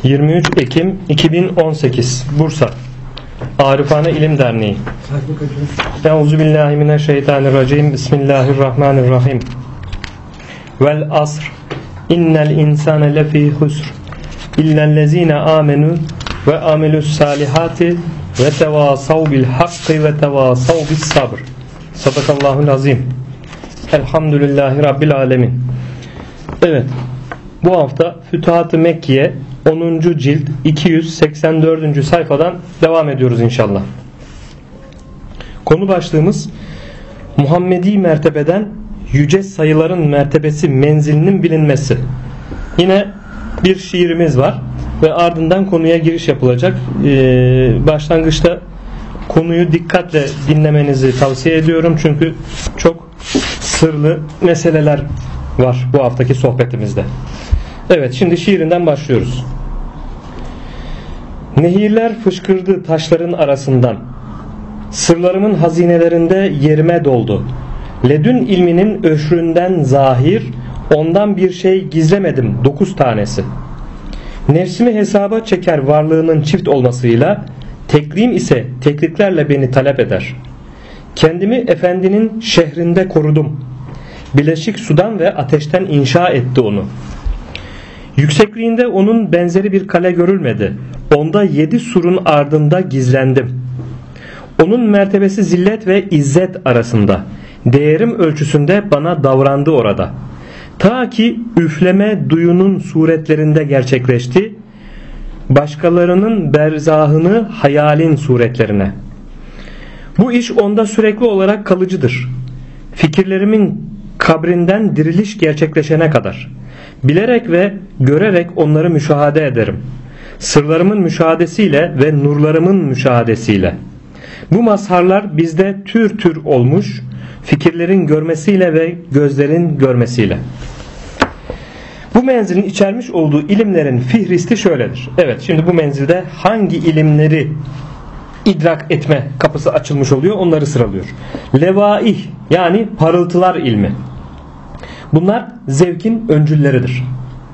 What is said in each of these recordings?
23 Ekim 2018 Bursa Arifane İlim Derneği. Euzubillahimineşşeytanirracim. Bismillahirrahmanirrahim. Vel asr. İnnel insane lefî husr. İllellezîne âmenû ve amelus salihati ve tevâsav bil hakkı ve tevâsav bis sabr. Sadakallahul azim. Elhamdülillahi Rabbil alemin. Evet. Bu hafta Fütuhat-ı Mekkiye 10. cilt 284. sayfadan devam ediyoruz inşallah. Konu başlığımız Muhammedi mertebeden yüce sayıların mertebesi menzilinin bilinmesi. Yine bir şiirimiz var ve ardından konuya giriş yapılacak. Başlangıçta konuyu dikkatle dinlemenizi tavsiye ediyorum çünkü çok sırlı meseleler var bu haftaki sohbetimizde. Evet, şimdi şiirinden başlıyoruz. Nehirler fışkırdı taşların arasından. Sırlarımın hazinelerinde yerime doldu. Ledün ilminin öşründen zahir, ondan bir şey gizlemedim 9 tanesi. Nefsimi hesaba çeker varlığının çift olmasıyla, tekrim ise teklitlerle beni talep eder. Kendimi efendinin şehrinde korudum. Bileşik sudan ve ateşten inşa etti onu. Yüksekliğinde onun benzeri bir kale görülmedi. Onda 7 surun ardında gizlendim. Onun mertebesi zillet ve izzet arasında. Değerim ölçüsünde bana davrandı orada. Ta ki üfleme duyunun suretlerinde gerçekleşti. Başkalarının berzahını hayalin suretlerine. Bu iş onda sürekli olarak kalıcıdır. Fikirlerimin kabrinden diriliş gerçekleşene kadar. Bilerek ve görerek onları müşahede ederim. Sırlarımın müşahadesiyle ve nurlarımın müşahadesiyle. Bu mazharlar bizde tür tür olmuş, fikirlerin görmesiyle ve gözlerin görmesiyle. Bu menzilin içermiş olduğu ilimlerin fihristi şöyledir. Evet, şimdi bu menzilde hangi ilimleri idrak etme kapısı açılmış oluyor, onları sıralıyor. Levaih, yani parıltılar ilmi. Bunlar zevkin öncülleridir.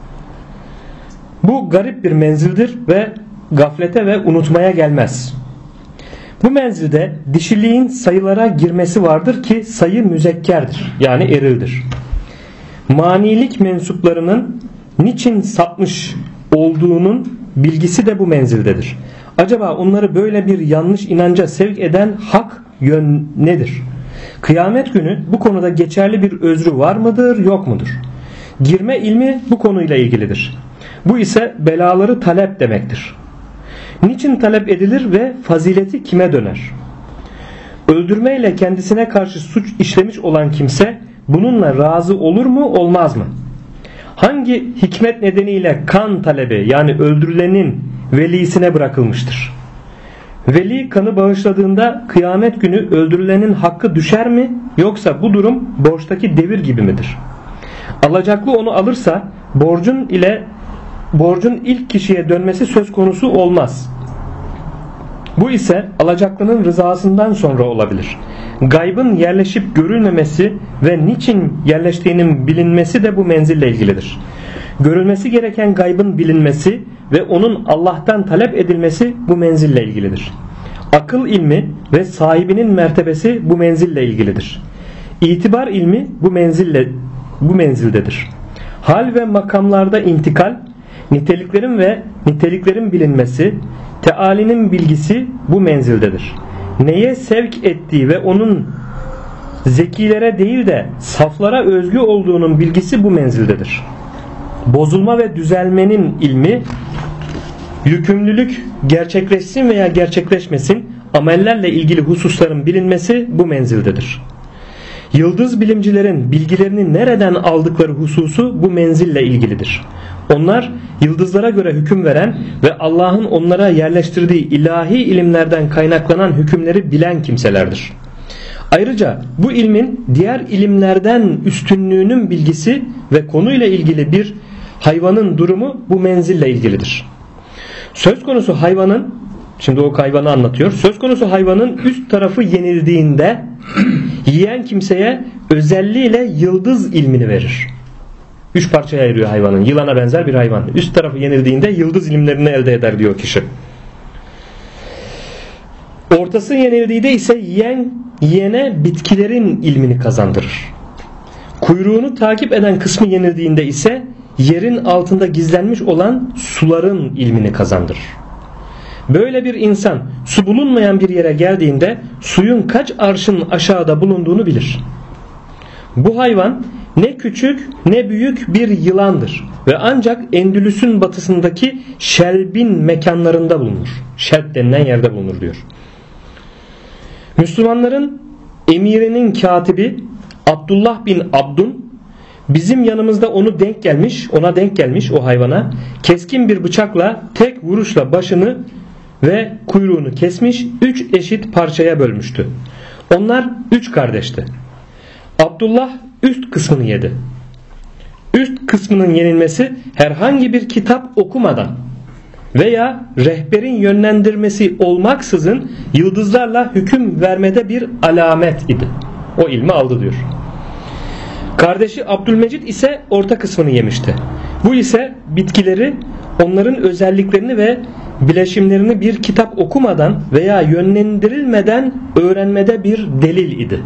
Bu garip bir menzildir ve gaflete ve unutmaya gelmez. Bu menzilde dişiliğin sayılara girmesi vardır ki sayı müzekkerdir, yani erildir. Manilik mensuplarının niçin sapmış olduğunun bilgisi de bu menzildedir. Acaba onları böyle bir yanlış inanca sevk eden hak yön nedir? Kıyamet günü bu konuda geçerli bir özrü var mıdır, yok mudur? Girme ilmi bu konuyla ilgilidir. Bu ise belaları talep demektir. Niçin talep edilir ve fazileti kime döner? Öldürmeyle kendisine karşı suç işlemiş olan kimse bununla razı olur mu, olmaz mı? Hangi hikmet nedeniyle kan talebi, yani öldürülenin velisine bırakılmıştır? Veli kanı bağışladığında kıyamet günü öldürülenin hakkı düşer mi, yoksa bu durum borçtaki devir gibi midir? Alacaklı onu alırsa borcun ilk kişiye dönmesi söz konusu olmaz. Bu ise alacaklının rızasından sonra olabilir. Gaybın yerleşip görülmemesi ve niçin yerleştiğinin bilinmesi de bu menzille ilgilidir. Görülmesi gereken gaybın bilinmesi ve onun Allah'tan talep edilmesi bu menzille ilgilidir. Akıl ilmi ve sahibinin mertebesi bu menzille ilgilidir. İtibar ilmi bu menzildedir. Hal ve makamlarda intikal, niteliklerin bilinmesi, tealinin bilgisi bu menzildedir. Neye sevk ettiği ve onun zekilere değil de saflara özgü olduğunun bilgisi bu menzildedir. Bozulma ve düzelmenin ilmi, yükümlülük gerçekleşsin veya gerçekleşmesin, amellerle ilgili hususların bilinmesi bu menzildedir. Yıldız bilimcilerin bilgilerini nereden aldıkları hususu bu menzille ilgilidir. Onlar yıldızlara göre hüküm veren ve Allah'ın onlara yerleştirdiği ilahi ilimlerden kaynaklanan hükümleri bilen kimselerdir. Ayrıca bu ilmin diğer ilimlerden üstünlüğünün bilgisi ve konuyla ilgili bir hayvanın durumu bu menzille ilgilidir. Söz konusu hayvanın, şimdi o hayvanı anlatıyor. Söz konusu hayvanın üst tarafı yenildiğinde yiyen kimseye özelliğiyle yıldız ilmini verir. 3 parçaya ayırıyor hayvanın. Yılana benzer bir hayvan. Üst tarafı yenildiğinde yıldız ilimlerini elde eder diyor kişi. Ortası yenildiğinde ise yene bitkilerin ilmini kazandırır. Kuyruğunu takip eden kısmı yenildiğinde ise yerin altında gizlenmiş olan suların ilmini kazandırır. Böyle bir insan su bulunmayan bir yere geldiğinde suyun kaç arşın aşağıda bulunduğunu bilir. Bu hayvan ne küçük ne büyük bir yılandır ve ancak Endülüs'ün batısındaki Şelb'in mekanlarında bulunur. Şelb denilen yerde bulunur diyor. Müslümanların emirinin katibi Abdullah bin Abdun bizim yanımızda ona denk gelmiş o hayvana keskin bir bıçakla tek vuruşla başını ve kuyruğunu kesmiş, 3 eşit parçaya bölmüştü. Onlar 3 kardeşti. Abdullah üst kısmını yedi. Üst kısmının yenilmesi herhangi bir kitap okumadan veya rehberin yönlendirmesi olmaksızın yıldızlarla hüküm vermede bir alamet idi. O ilmi aldı diyor. Kardeşi Abdülmecid ise orta kısmını yemişti. Bu ise bitkileri, onların özelliklerini ve bileşimlerini bir kitap okumadan veya yönlendirilmeden öğrenmede bir delil idi.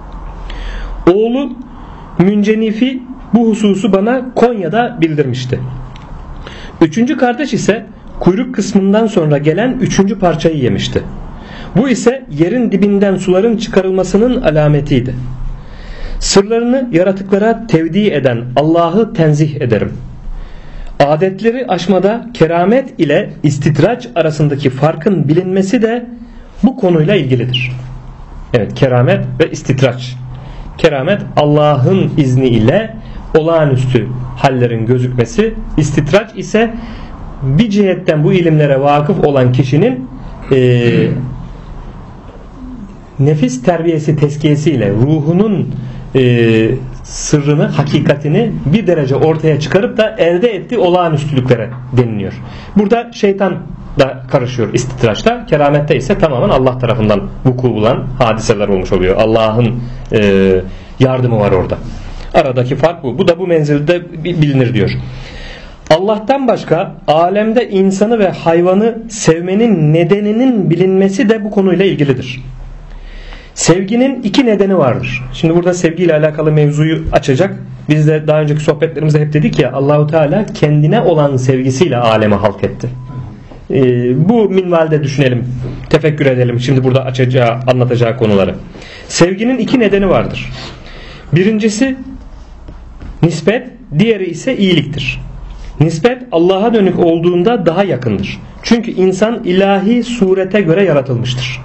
Oğlu Müncenifi bu hususu bana Konya'da bildirmişti. Üçüncü kardeş ise kuyruk kısmından sonra gelen 3. parçayı yemişti. Bu ise yerin dibinden suların çıkarılmasının alametiydi. Sırlarını yaratıklara tevdi eden Allah'ı tenzih ederim. Adetleri aşmada keramet ile istidraç arasındaki farkın bilinmesi de bu konuyla ilgilidir. Evet, keramet ve istidraç. Keramet Allah'ın izniyle olağanüstü hallerin gözükmesi, istidraç ise bir cihetten bu ilimlere vakıf olan kişinin nefis terbiyesi tezkiyesiyle ruhunun sırrını, hakikatini bir derece ortaya çıkarıp da elde ettiği olağanüstülüklere deniliyor. Burada şeytan da karışıyor istidraçta. Keramette ise tamamen Allah tarafından vuku bulan hadiseler olmuş oluyor. Allah'ın yardımı var orada. Aradaki fark bu. Bu da bu menzilde bilinir diyor. Allah'tan başka alemde insanı ve hayvanı sevmenin nedeninin bilinmesi de bu konuyla ilgilidir. Sevginin 2 nedeni vardır. Şimdi burada sevgiyle alakalı mevzuyu açacak. Biz de daha önceki sohbetlerimizde hep dedik ya, Allahu Teala kendine olan sevgisiyle aleme halk etti. Bu minvalde düşünelim, tefekkür edelim. Şimdi burada anlatacağı konuları. Sevginin 2 nedeni vardır. Birincisi nispet, diğeri ise iyiliktir. Nispet Allah'a dönük olduğunda daha yakındır. Çünkü insan ilahi surete göre yaratılmıştır.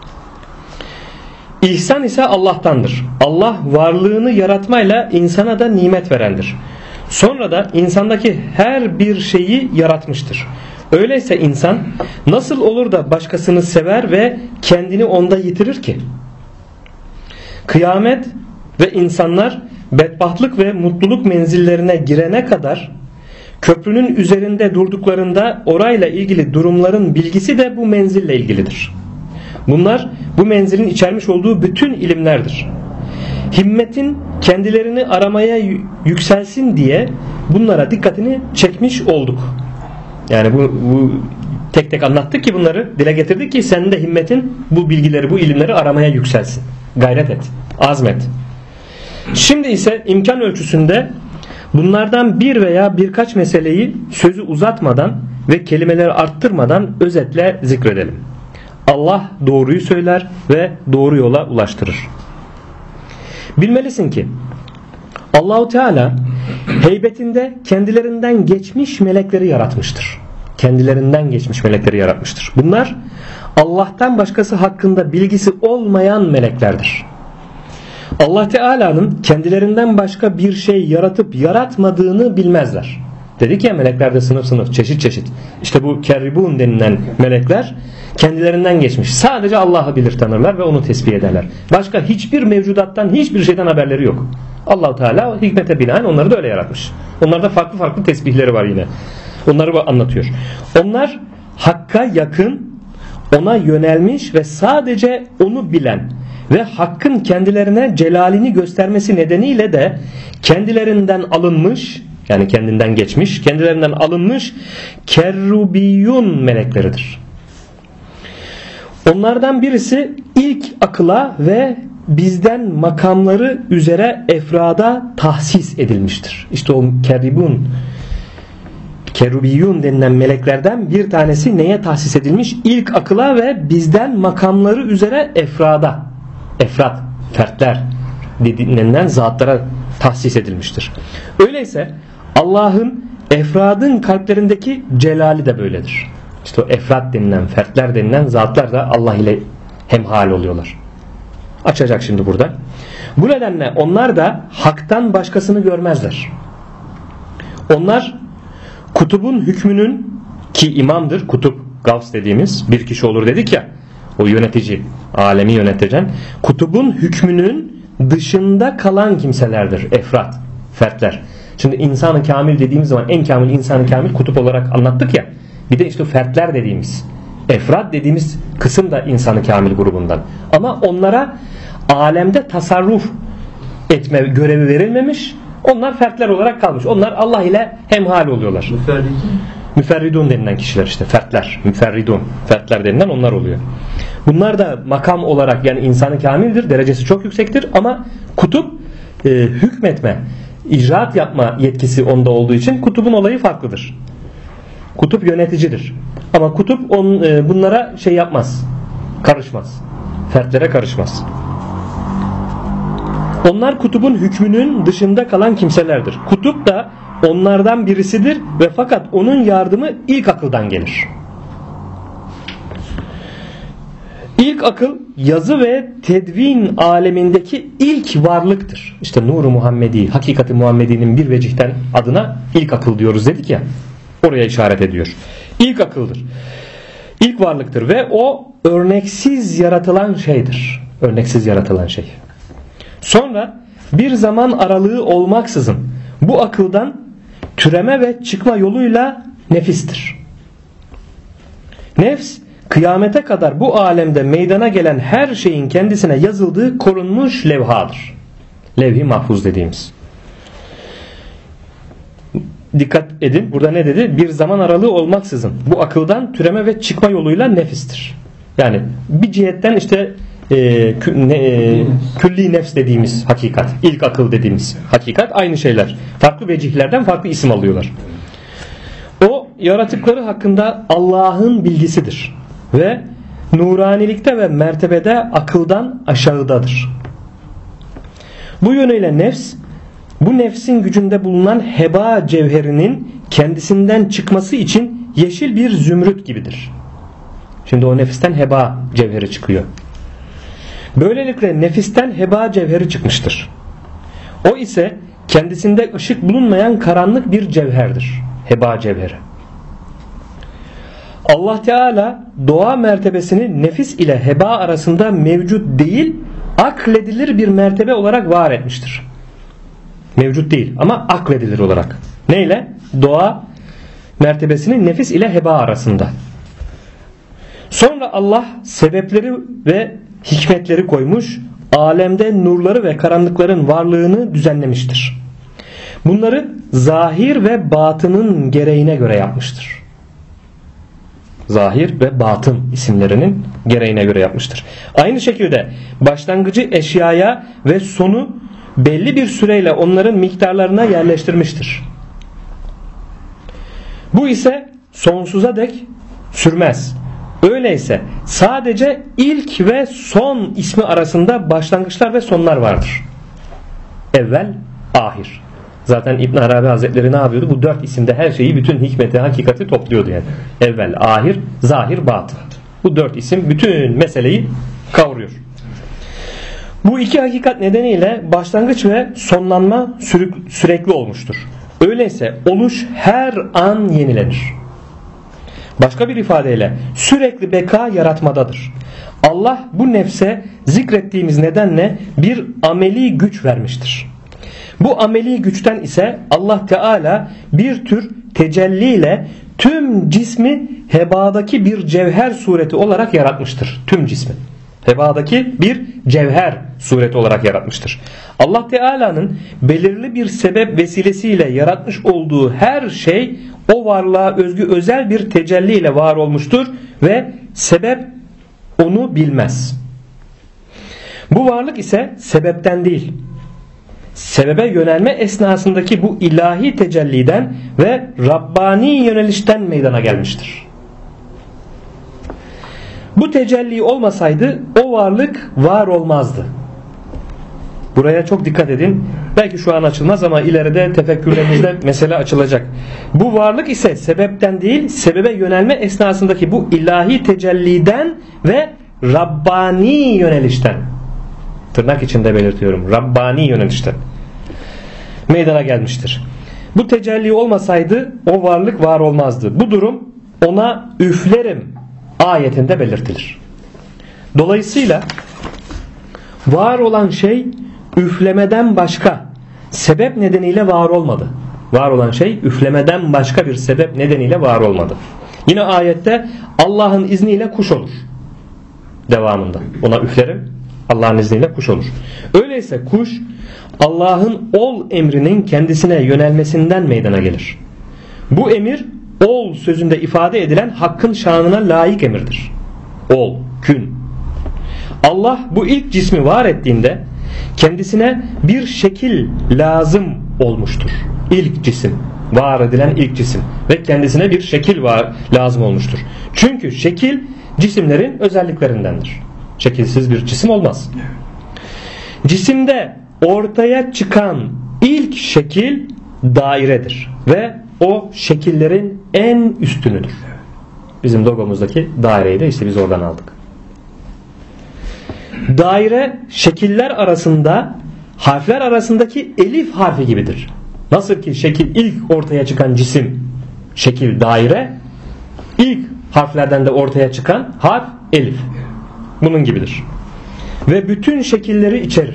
İhsan ise Allah'tandır. Allah varlığını yaratmayla insana da nimet verendir. Sonra da insandaki her bir şeyi yaratmıştır. Öyleyse insan nasıl olur da başkasını sever ve kendini onda yitirir ki? Kıyamet ve insanlar bedbahtlık ve mutluluk menzillerine girene kadar köprünün üzerinde durduklarında orayla ilgili durumların bilgisi de bu menzille ilgilidir. Bunlar bu menzilin içermiş olduğu bütün ilimlerdir. Himmetin kendilerini aramaya yükselsin diye bunlara dikkatini çekmiş olduk. Yani bu tek tek anlattık ki bunları dile getirdik ki senin de himmetin bu bilgileri, bu ilimleri aramaya yükselsin. Gayret et, azmet. Şimdi ise imkan ölçüsünde bunlardan bir veya birkaç meseleyi sözü uzatmadan ve kelimeleri arttırmadan özetle zikredelim. Allah doğruyu söyler ve doğru yola ulaştırır. Bilmelisin ki Allahu Teala heybetinde kendilerinden geçmiş melekleri yaratmıştır. Kendilerinden geçmiş melekleri yaratmıştır. Bunlar Allah'tan başkası hakkında bilgisi olmayan meleklerdir. Allah Teala'nın kendilerinden başka bir şey yaratıp yaratmadığını bilmezler. Dedik ya, meleklerde sınıf sınıf, çeşit çeşit. İşte bu kerribun denilen melekler kendilerinden geçmiş. Sadece Allah'ı bilir, tanırlar ve onu tesbih ederler. Başka hiçbir mevcudattan, hiçbir şeyden haberleri yok. Allah-u Teala hikmete binaen onları da öyle yaratmış. Onlarda farklı farklı tesbihleri var yine. Onları anlatıyor. Onlar Hakk'a yakın, ona yönelmiş ve sadece onu bilen ve Hakk'ın kendilerine celalini göstermesi nedeniyle de kendilerinden alınmış, Yani kendinden geçmiş, kendilerinden alınmış kerrubiyun melekleridir. Onlardan birisi ilk akıla ve bizden makamları üzere efrada tahsis edilmiştir. İşte o kerubiyun denilen meleklerden bir tanesi neye tahsis edilmiş? İlk akıla ve bizden makamları üzere efrat, fertler denilen zatlara tahsis edilmiştir. Öyleyse Allah'ın efradın kalplerindeki celali de böyledir. İşte o efrat denilen, fertler denilen zatlar da Allah ile hemhal oluyorlar. Açacak şimdi burada. Bu nedenle onlar da haktan başkasını görmezler. Onlar kutubun hükmünün, ki imamdır kutup, gavs dediğimiz bir kişi olur dedik ya, o yönetici, alemi yönetecek, kutubun hükmünün dışında kalan kimselerdir efrat, fertler. Şimdi insanı kamil dediğimiz zaman en kamil insanı kamil kutup olarak anlattık ya, bir de işte fertler dediğimiz, efrat dediğimiz kısım da insanı kamil grubundan. Ama onlara alemde tasarruf etme görevi verilmemiş. Onlar fertler olarak kalmış. Onlar Allah ile hemhal oluyorlar. Müferridun denilen kişiler işte fertler. Müferridun. Fertler denilen onlar oluyor. Bunlar da makam olarak yani insanı kamildir. Derecesi çok yüksektir ama kutup hükmetme, icraat yapma yetkisi onda olduğu için kutubun olayı farklıdır. Kutup yöneticidir. Ama kutup bunlara şey yapmaz. Karışmaz. Fertlere karışmaz. Onlar kutubun hükmünün dışında kalan kimselerdir. Kutup da onlardan birisidir ve fakat onun yardımı ilk akıldan gelir. İlk akıl yazı ve tedvin alemindeki ilk varlıktır. İşte Nur-u Muhammedi, Hakikati Muhammedi'nin bir vecihten adına ilk akıl diyoruz dedik ya. Oraya işaret ediyor. İlk akıldır. İlk varlıktır ve o örneksiz yaratılan şeydir. Örneksiz yaratılan şey. Sonra bir zaman aralığı olmaksızın bu akıldan türeme ve çıkma yoluyla nefistir. Nefs kıyamete kadar bu alemde meydana gelen her şeyin kendisine yazıldığı korunmuş levhadır. Levh-i mahfuz dediğimiz. Dikkat edin. Burada ne dedi? Bir zaman aralığı olmaksızın bu akıldan türeme ve çıkma yoluyla nefistir. Yani bir cihetten işte külli nefs dediğimiz hakikat, ilk akıl dediğimiz hakikat aynı şeyler. Farklı vecihlerden farklı isim alıyorlar. O yaratıkları hakkında Allah'ın bilgisidir ve nuranilikte ve mertebede akıldan aşağıdadır. Bu yönüyle nefs, bu nefsin gücünde bulunan heba cevherinin kendisinden çıkması için yeşil bir zümrüt gibidir. Şimdi o nefisten heba cevheri çıkıyor. Böylelikle nefisten heba cevheri çıkmıştır. O ise kendisinde ışık bulunmayan karanlık bir cevherdir. Heba cevheri. Allah Teala doğa mertebesini nefis ile heba arasında mevcut değil, akledilir bir mertebe olarak var etmiştir. Mevcut değil ama akledilir olarak. Neyle? Doğa mertebesini nefis ile heba arasında. Sonra Allah sebepleri ve hikmetleri koymuş, alemde nurları ve karanlıkların varlığını düzenlemiştir. Bunları zahir ve batının gereğine göre yapmıştır. Zahir ve batın isimlerinin gereğine göre yapmıştır. Aynı şekilde başlangıcı eşyaya ve sonu belli bir süreyle onların miktarlarına yerleştirmiştir. Bu ise sonsuza dek sürmez. Öyleyse sadece ilk ve son ismi arasında başlangıçlar ve sonlar vardır. Evvel, ahir. Zaten İbn Arabi Hazretleri ne yapıyordu? Bu dört isimde her şeyi, bütün hikmeti, hakikati topluyordu yani. Evvel, ahir, zahir, batın. Bu dört isim bütün meseleyi kavuruyor. Bu iki hakikat nedeniyle başlangıç ve sonlanma sürekli olmuştur. Öyleyse oluş her an yenilenir. Başka bir ifadeyle sürekli beka yaratmadadır. Allah bu nefse zikrettiğimiz nedenle bir ameli güç vermiştir. Bu ameli güçten ise Allah Teala bir tür tecelliyle tüm cismi hebadaki bir cevher sureti olarak yaratmıştır. Tüm cismi. Hebadaki bir cevher sureti olarak yaratmıştır. Allah Teala'nın belirli bir sebep vesilesiyle yaratmış olduğu her şey o varlığa özgü özel bir tecelli ile var olmuştur ve sebep onu bilmez. Bu varlık ise sebepten değil, sebebe yönelme esnasındaki bu ilahi tecelliden ve Rabbani yönelişten meydana gelmiştir. Bu tecelli olmasaydı o varlık var olmazdı. Buraya çok dikkat edin. Belki şu an açılmaz ama ileride tefekkürlerimizde mesele açılacak. Bu varlık ise sebepten değil, sebebe yönelme esnasındaki bu ilahi tecelliden ve Rabbani yönelişten, tırnak içinde belirtiyorum, Rabbani yönelişten meydana gelmiştir. Bu tecelli olmasaydı o varlık var olmazdı. Bu durum ona üflerim ayetinde belirtilir. Dolayısıyla var olan şey üflemeden başka sebep nedeniyle var olmadı. Var olan şey üflemeden başka bir sebep nedeniyle var olmadı. Yine ayette Allah'ın izniyle kuş olur. Devamında ona üflerim, Allah'ın izniyle kuş olur. Öyleyse kuş Allah'ın ol emrinin kendisine yönelmesinden meydana gelir. Bu emir ol sözünde ifade edilen hakkın şanına layık emirdir. Ol, kün. Allah bu ilk cismi var ettiğinde kendisine bir şekil lazım olmuştur. İlk cisim, var edilen ilk cisim ve kendisine bir şekil lazım olmuştur. Çünkü şekil cisimlerin özelliklerindendir. Şekilsiz bir cisim olmaz. Cisimde ortaya çıkan ilk şekil dairedir ve o şekillerin en üstünüdür. Bizim logomuzdaki daireyi de işte biz oradan aldık. Daire şekiller arasında harfler arasındaki elif harfi gibidir. Nasıl ki şekil ilk ortaya çıkan cisim şekil daire, ilk harflerden de ortaya çıkan harf elif. Bunun gibidir. Ve bütün şekilleri içerir.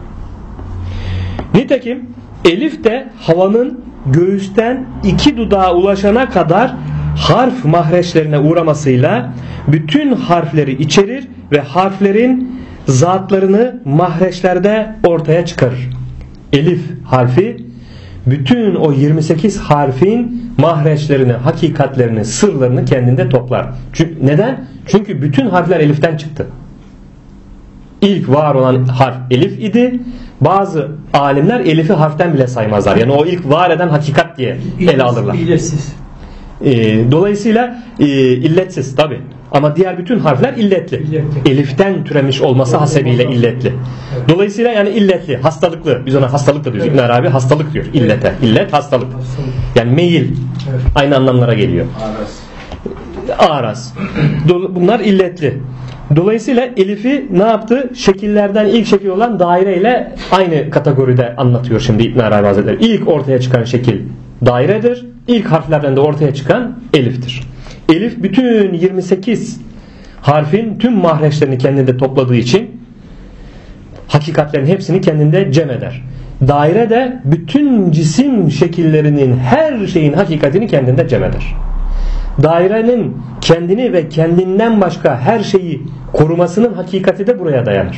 Nitekim elif de havanın göğüsten iki dudağa ulaşana kadar harf mahreçlerine uğramasıyla bütün harfleri içerir ve harflerin zatlarını mahreçlerde ortaya çıkarır. Elif harfi bütün o 28 harfin mahreçlerini, hakikatlerini, sırlarını kendinde toplar. Neden? Çünkü bütün harfler eliften çıktı. İlk var olan harf elif idi. Bazı alimler elifi harften bile saymazlar. Yani o ilk var eden hakikat diye ele alırlar. İlletsiz. Dolayısıyla illetsiz tabi. Ama diğer bütün harfler illetli. Eliften türemiş olması hasebiyle illetli. Evet. Dolayısıyla yani illetli, hastalıklı. Biz ona hastalık da diyoruz. İbn Arabi hastalık diyor. İllete. İllet hastalık. Yani meyil. Evet. Aynı anlamlara geliyor. Araz. Bunlar illetli. Dolayısıyla elifi ne yaptı? Şekillerden ilk şekil olan daire ile aynı kategoride anlatıyor şimdi İbn Arabi Hazretleri. İlk ortaya çıkan şekil dairedir. İlk harflerden de ortaya çıkan eliftir. Elif bütün 28 harfin tüm mahreçlerini kendinde topladığı için hakikatlerin hepsini kendinde cem eder. Daire de bütün cisim şekillerinin her şeyin hakikatini kendinde cem eder. Dairenin kendini ve kendinden başka her şeyi korumasının hakikati de buraya dayanır.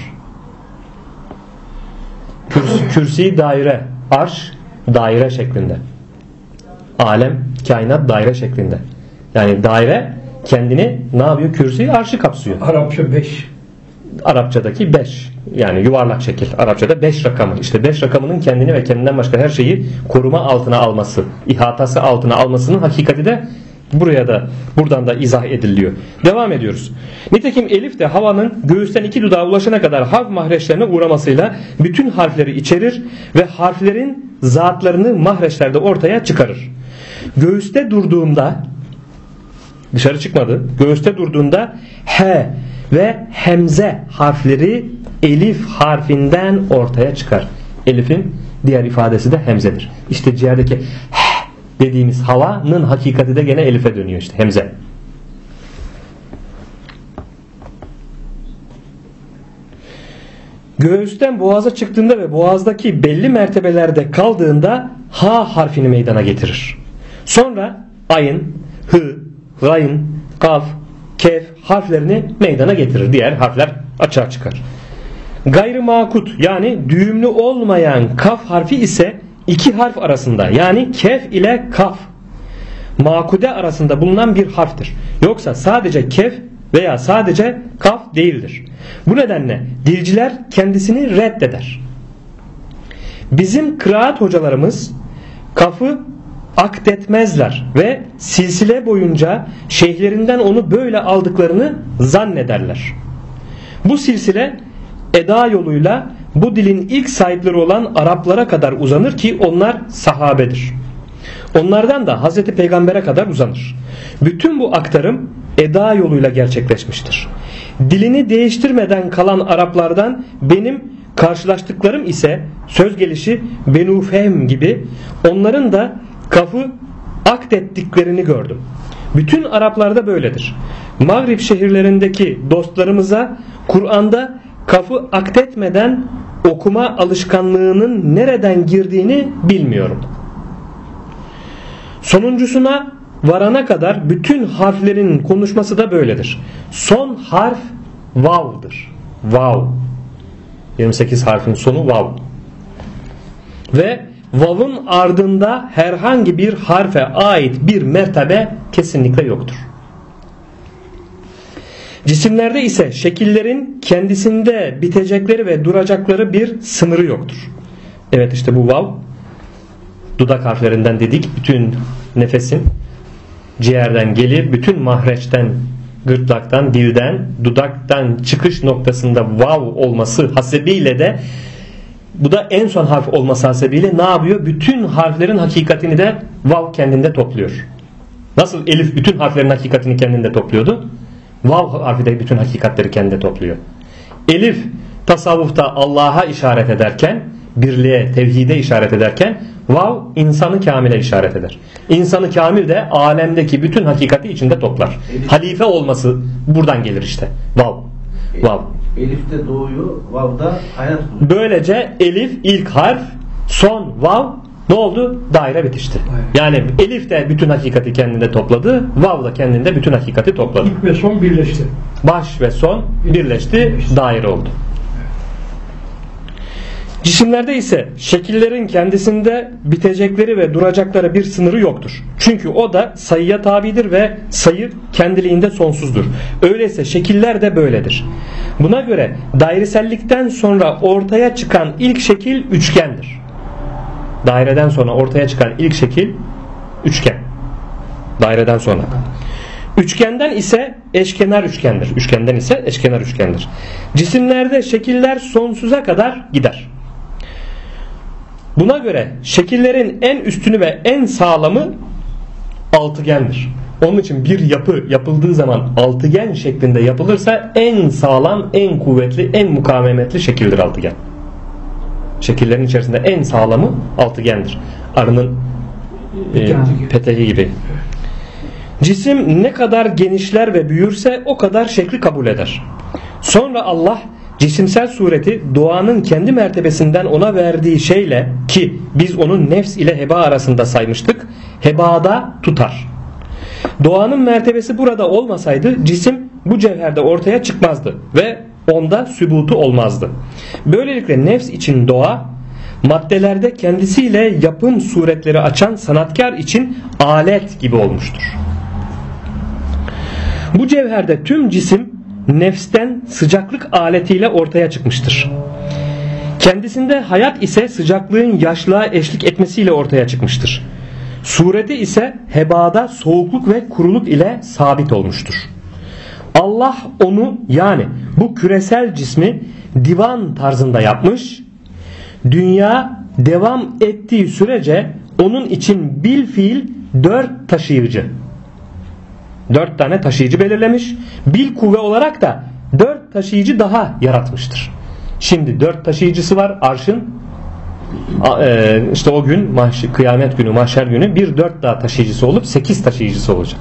Kürsi daire, arş daire şeklinde. Alem, kainat daire şeklinde. Yani daire kendini ne yapıyor? Kürsi arşı kapsıyor. Arapça 5. Arapçadaki 5. Yani yuvarlak şekil. Arapçada 5 rakamı. İşte 5 rakamının kendini ve kendinden başka her şeyi koruma altına alması, ihatası altına almasının hakikati de buradan da izah ediliyor. Devam ediyoruz. Nitekim elif de havanın göğüsten iki dudağa ulaşana kadar harf mahreçlerine uğramasıyla bütün harfleri içerir ve harflerin zatlarını mahreçlerde ortaya çıkarır. Göğüste durduğunda, dışarı çıkmadı, göğüste durduğunda H ve hemze harfleri elif harfinden ortaya çıkar. Elifin diğer ifadesi de hemzedir. İşte ciğerdeki H dediğimiz havanın hakikati de gene elife dönüyor işte, hemze. Göğüsten boğaza çıktığında ve boğazdaki belli mertebelerde kaldığında ha harfini meydana getirir. Sonra ayın, hı, gayn, kaf, kef harflerini meydana getirir. Diğer harfler açığa çıkar. Gayrı makut yani düğümlü olmayan kaf harfi ise iki harf arasında yani kef ile kaf makude arasında bulunan bir harftir. Yoksa sadece kef veya sadece kaf değildir. Bu nedenle dilciler kendisini reddeder. Bizim kıraat hocalarımız kafı akdetmezler ve silsile boyunca şeyhlerinden onu böyle aldıklarını zannederler. Bu silsile eda yoluyla bu dilin ilk sahipleri olan Araplara kadar uzanır ki onlar sahabedir. Onlardan da Hazreti Peygamber'e kadar uzanır. Bütün bu aktarım eda yoluyla gerçekleşmiştir. Dilini değiştirmeden kalan Araplardan benim karşılaştıklarım ise söz gelişi Benu Fehm gibi onların da kafı akdettiklerini gördüm. Bütün Araplarda böyledir. Mağrib şehirlerindeki dostlarımıza Kur'an'da kafı akdetmeden okuma alışkanlığının nereden girdiğini bilmiyorum. Sonuncusuna varana kadar bütün harflerin konuşması da böyledir. Son harf vav'dır. Vav. 28 harfin sonu vav. Ve vav'ın ardında herhangi bir harfe ait bir mertebe kesinlikle yoktur. Cisimlerde ise şekillerin kendisinde bitecekleri ve duracakları bir sınırı yoktur. Evet işte bu vav dudak harflerinden dedik. Bütün nefesin ciğerden gelir. Bütün mahreçten, gırtlaktan, dilden, dudaktan çıkış noktasında vav olması hasebiyle de bu da en son harf olması hasebiyle ne yapıyor? Bütün harflerin hakikatini de vav kendinde topluyor. Nasıl elif bütün harflerin hakikatini kendinde topluyordu? Vav harfi de bütün hakikatleri kendinde topluyor. Elif tasavvufta Allah'a işaret ederken, birliğe, tevhide işaret ederken vav insanı kamile işaret eder. İnsanı kamil de alemdeki bütün hakikati içinde toplar. Elif. Halife olması buradan gelir işte. Vav. Vav. Elif'te doğuyor, vav'da hayat buluyor. Böylece elif ilk harf, son vav ne oldu? Daire bitişti. Yani elif de bütün hakikati kendinde topladı, vav da kendinde bütün hakikati topladı. İlk ve son birleşti. Baş ve son birleşti, daire oldu. Cisimlerde ise şekillerin kendisinde bitecekleri ve duracakları bir sınırı yoktur. Çünkü o da sayıya tabidir ve sayı kendiliğinde sonsuzdur. Öyleyse şekiller de böyledir. Buna göre dairesellikten sonra ortaya çıkan ilk şekil üçgendir. Daireden sonra ortaya çıkan ilk şekil üçgen. Daireden sonra. Üçgenden ise eşkenar üçgendir. Üçgenden ise eşkenar üçgendir. Cisimlerde şekiller sonsuza kadar gider. Buna göre şekillerin en üstünü ve en sağlamı altıgendir. Onun için bir yapı yapıldığı zaman altıgen şeklinde yapılırsa en sağlam, en kuvvetli, en mukavemetli şekildir altıgen. Şekillerin içerisinde en sağlamı altıgendir. Arının peteği gibi. Cisim ne kadar genişler ve büyürse o kadar şekli kabul eder. Sonra Allah cisimsel sureti doğanın kendi mertebesinden ona verdiği şeyle, ki biz onu nefs ile heba arasında saymıştık, hebada tutar. Doğanın mertebesi burada olmasaydı cisim bu cevherde ortaya çıkmazdı ve onda sübutu olmazdı. Böylelikle nefs için doğa, maddelerde kendisiyle yapım suretleri açan sanatkar için alet gibi olmuştur. Bu cevherde tüm cisim nefsten sıcaklık aletiyle ortaya çıkmıştır. Kendisinde hayat ise sıcaklığın yaşlığa eşlik etmesiyle ortaya çıkmıştır. Sureti ise hebada soğukluk ve kuruluk ile sabit olmuştur. Allah onu, yani bu küresel cismi divan tarzında yapmış. Dünya devam ettiği sürece onun için bilfiil 4 taşıyıcı, 4 tane taşıyıcı belirlemiş. Bil kuvve olarak da 4 taşıyıcı daha yaratmıştır. Şimdi 4 taşıyıcısı var arşın. İşte o gün kıyamet günü, mahşer günü bir 4 daha taşıyıcısı olup 8 taşıyıcısı olacak.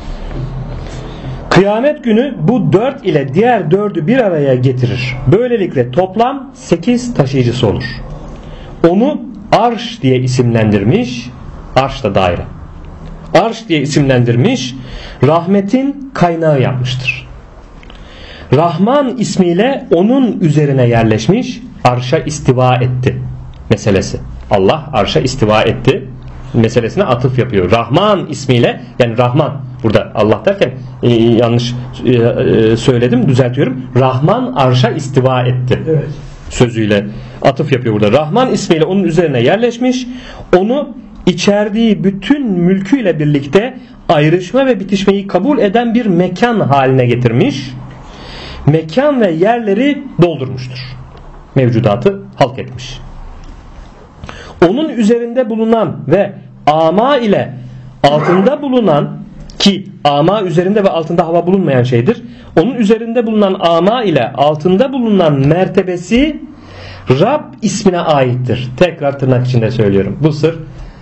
Kıyamet günü bu 4 ile diğer 4'ü bir araya getirir. Böylelikle toplam 8 taşıyıcısı olur. Onu arş diye isimlendirmiş. Arş da daire. Arş diye isimlendirmiş. Rahmetin kaynağı yapmıştır. Rahman ismiyle onun üzerine yerleşmiş, arşa istiva etti meselesi. Allah arşa istiva etti meselesine atıf yapıyor. Rahman ismiyle, yani Rahman burada Allah derken yanlış söyledim, düzeltiyorum. Rahman arşa istiva etti. Evet. Sözüyle atıf yapıyor burada. Rahman ismiyle onun üzerine yerleşmiş, onu içerdiği bütün mülküyle birlikte ayrışma ve bitişmeyi kabul eden bir mekan haline getirmiş. Mekan ve yerleri doldurmuştur. Mevcudatı halk etmiş. Onun üzerinde bulunan ve ama ile altında bulunan, ki ama üzerinde ve altında hava bulunmayan şeydir. Onun üzerinde bulunan ama ile altında bulunan mertebesi Rab ismine aittir. Tekrar tırnak içinde söylüyorum. Bu sır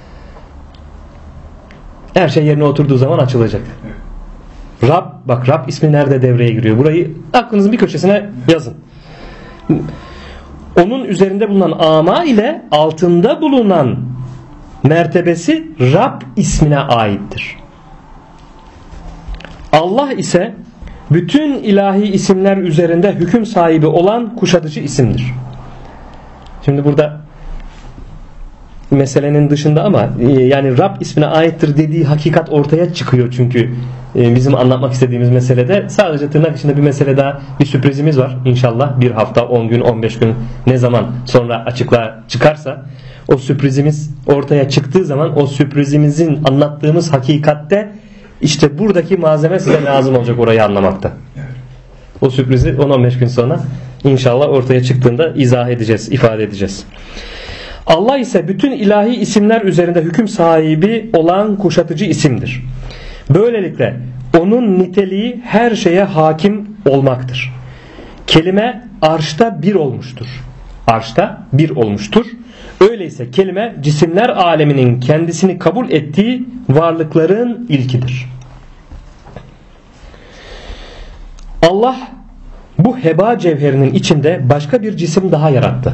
her şey yerine oturduğu zaman açılacak. Rab, bak Rab ismi nerede devreye giriyor? Burayı aklınızın bir köşesine yazın. Onun üzerinde bulunan ama ile altında bulunan mertebesi Rab ismine aittir. Allah ise bütün ilahi isimler üzerinde hüküm sahibi olan kuşatıcı isimdir. Şimdi burada meselenin dışında ama yani Rab ismine aittir dediği hakikat ortaya çıkıyor çünkü bizim anlatmak istediğimiz meselede sadece tırnak içinde bir mesele daha, bir sürprizimiz var. İnşallah bir hafta, 10 gün, 15 gün ne zaman sonra açıklığa çıkarsa o sürprizimiz ortaya çıktığı zaman o sürprizimizin anlattığımız hakikatte işte buradaki malzeme size lazım olacak orayı anlamakta. O sürprizi 10-15 gün sonra inşallah ortaya çıktığında izah edeceğiz, ifade edeceğiz. Allah ise bütün ilahi isimler üzerinde hüküm sahibi olan kuşatıcı isimdir. Böylelikle onun niteliği her şeye hakim olmaktır. Kelime arşta bir olmuştur. Arşta bir olmuştur. Öyleyse kelime cisimler aleminin kendisini kabul ettiği varlıkların ilkidir. Allah bu heba cevherinin içinde başka bir cisim daha yarattı.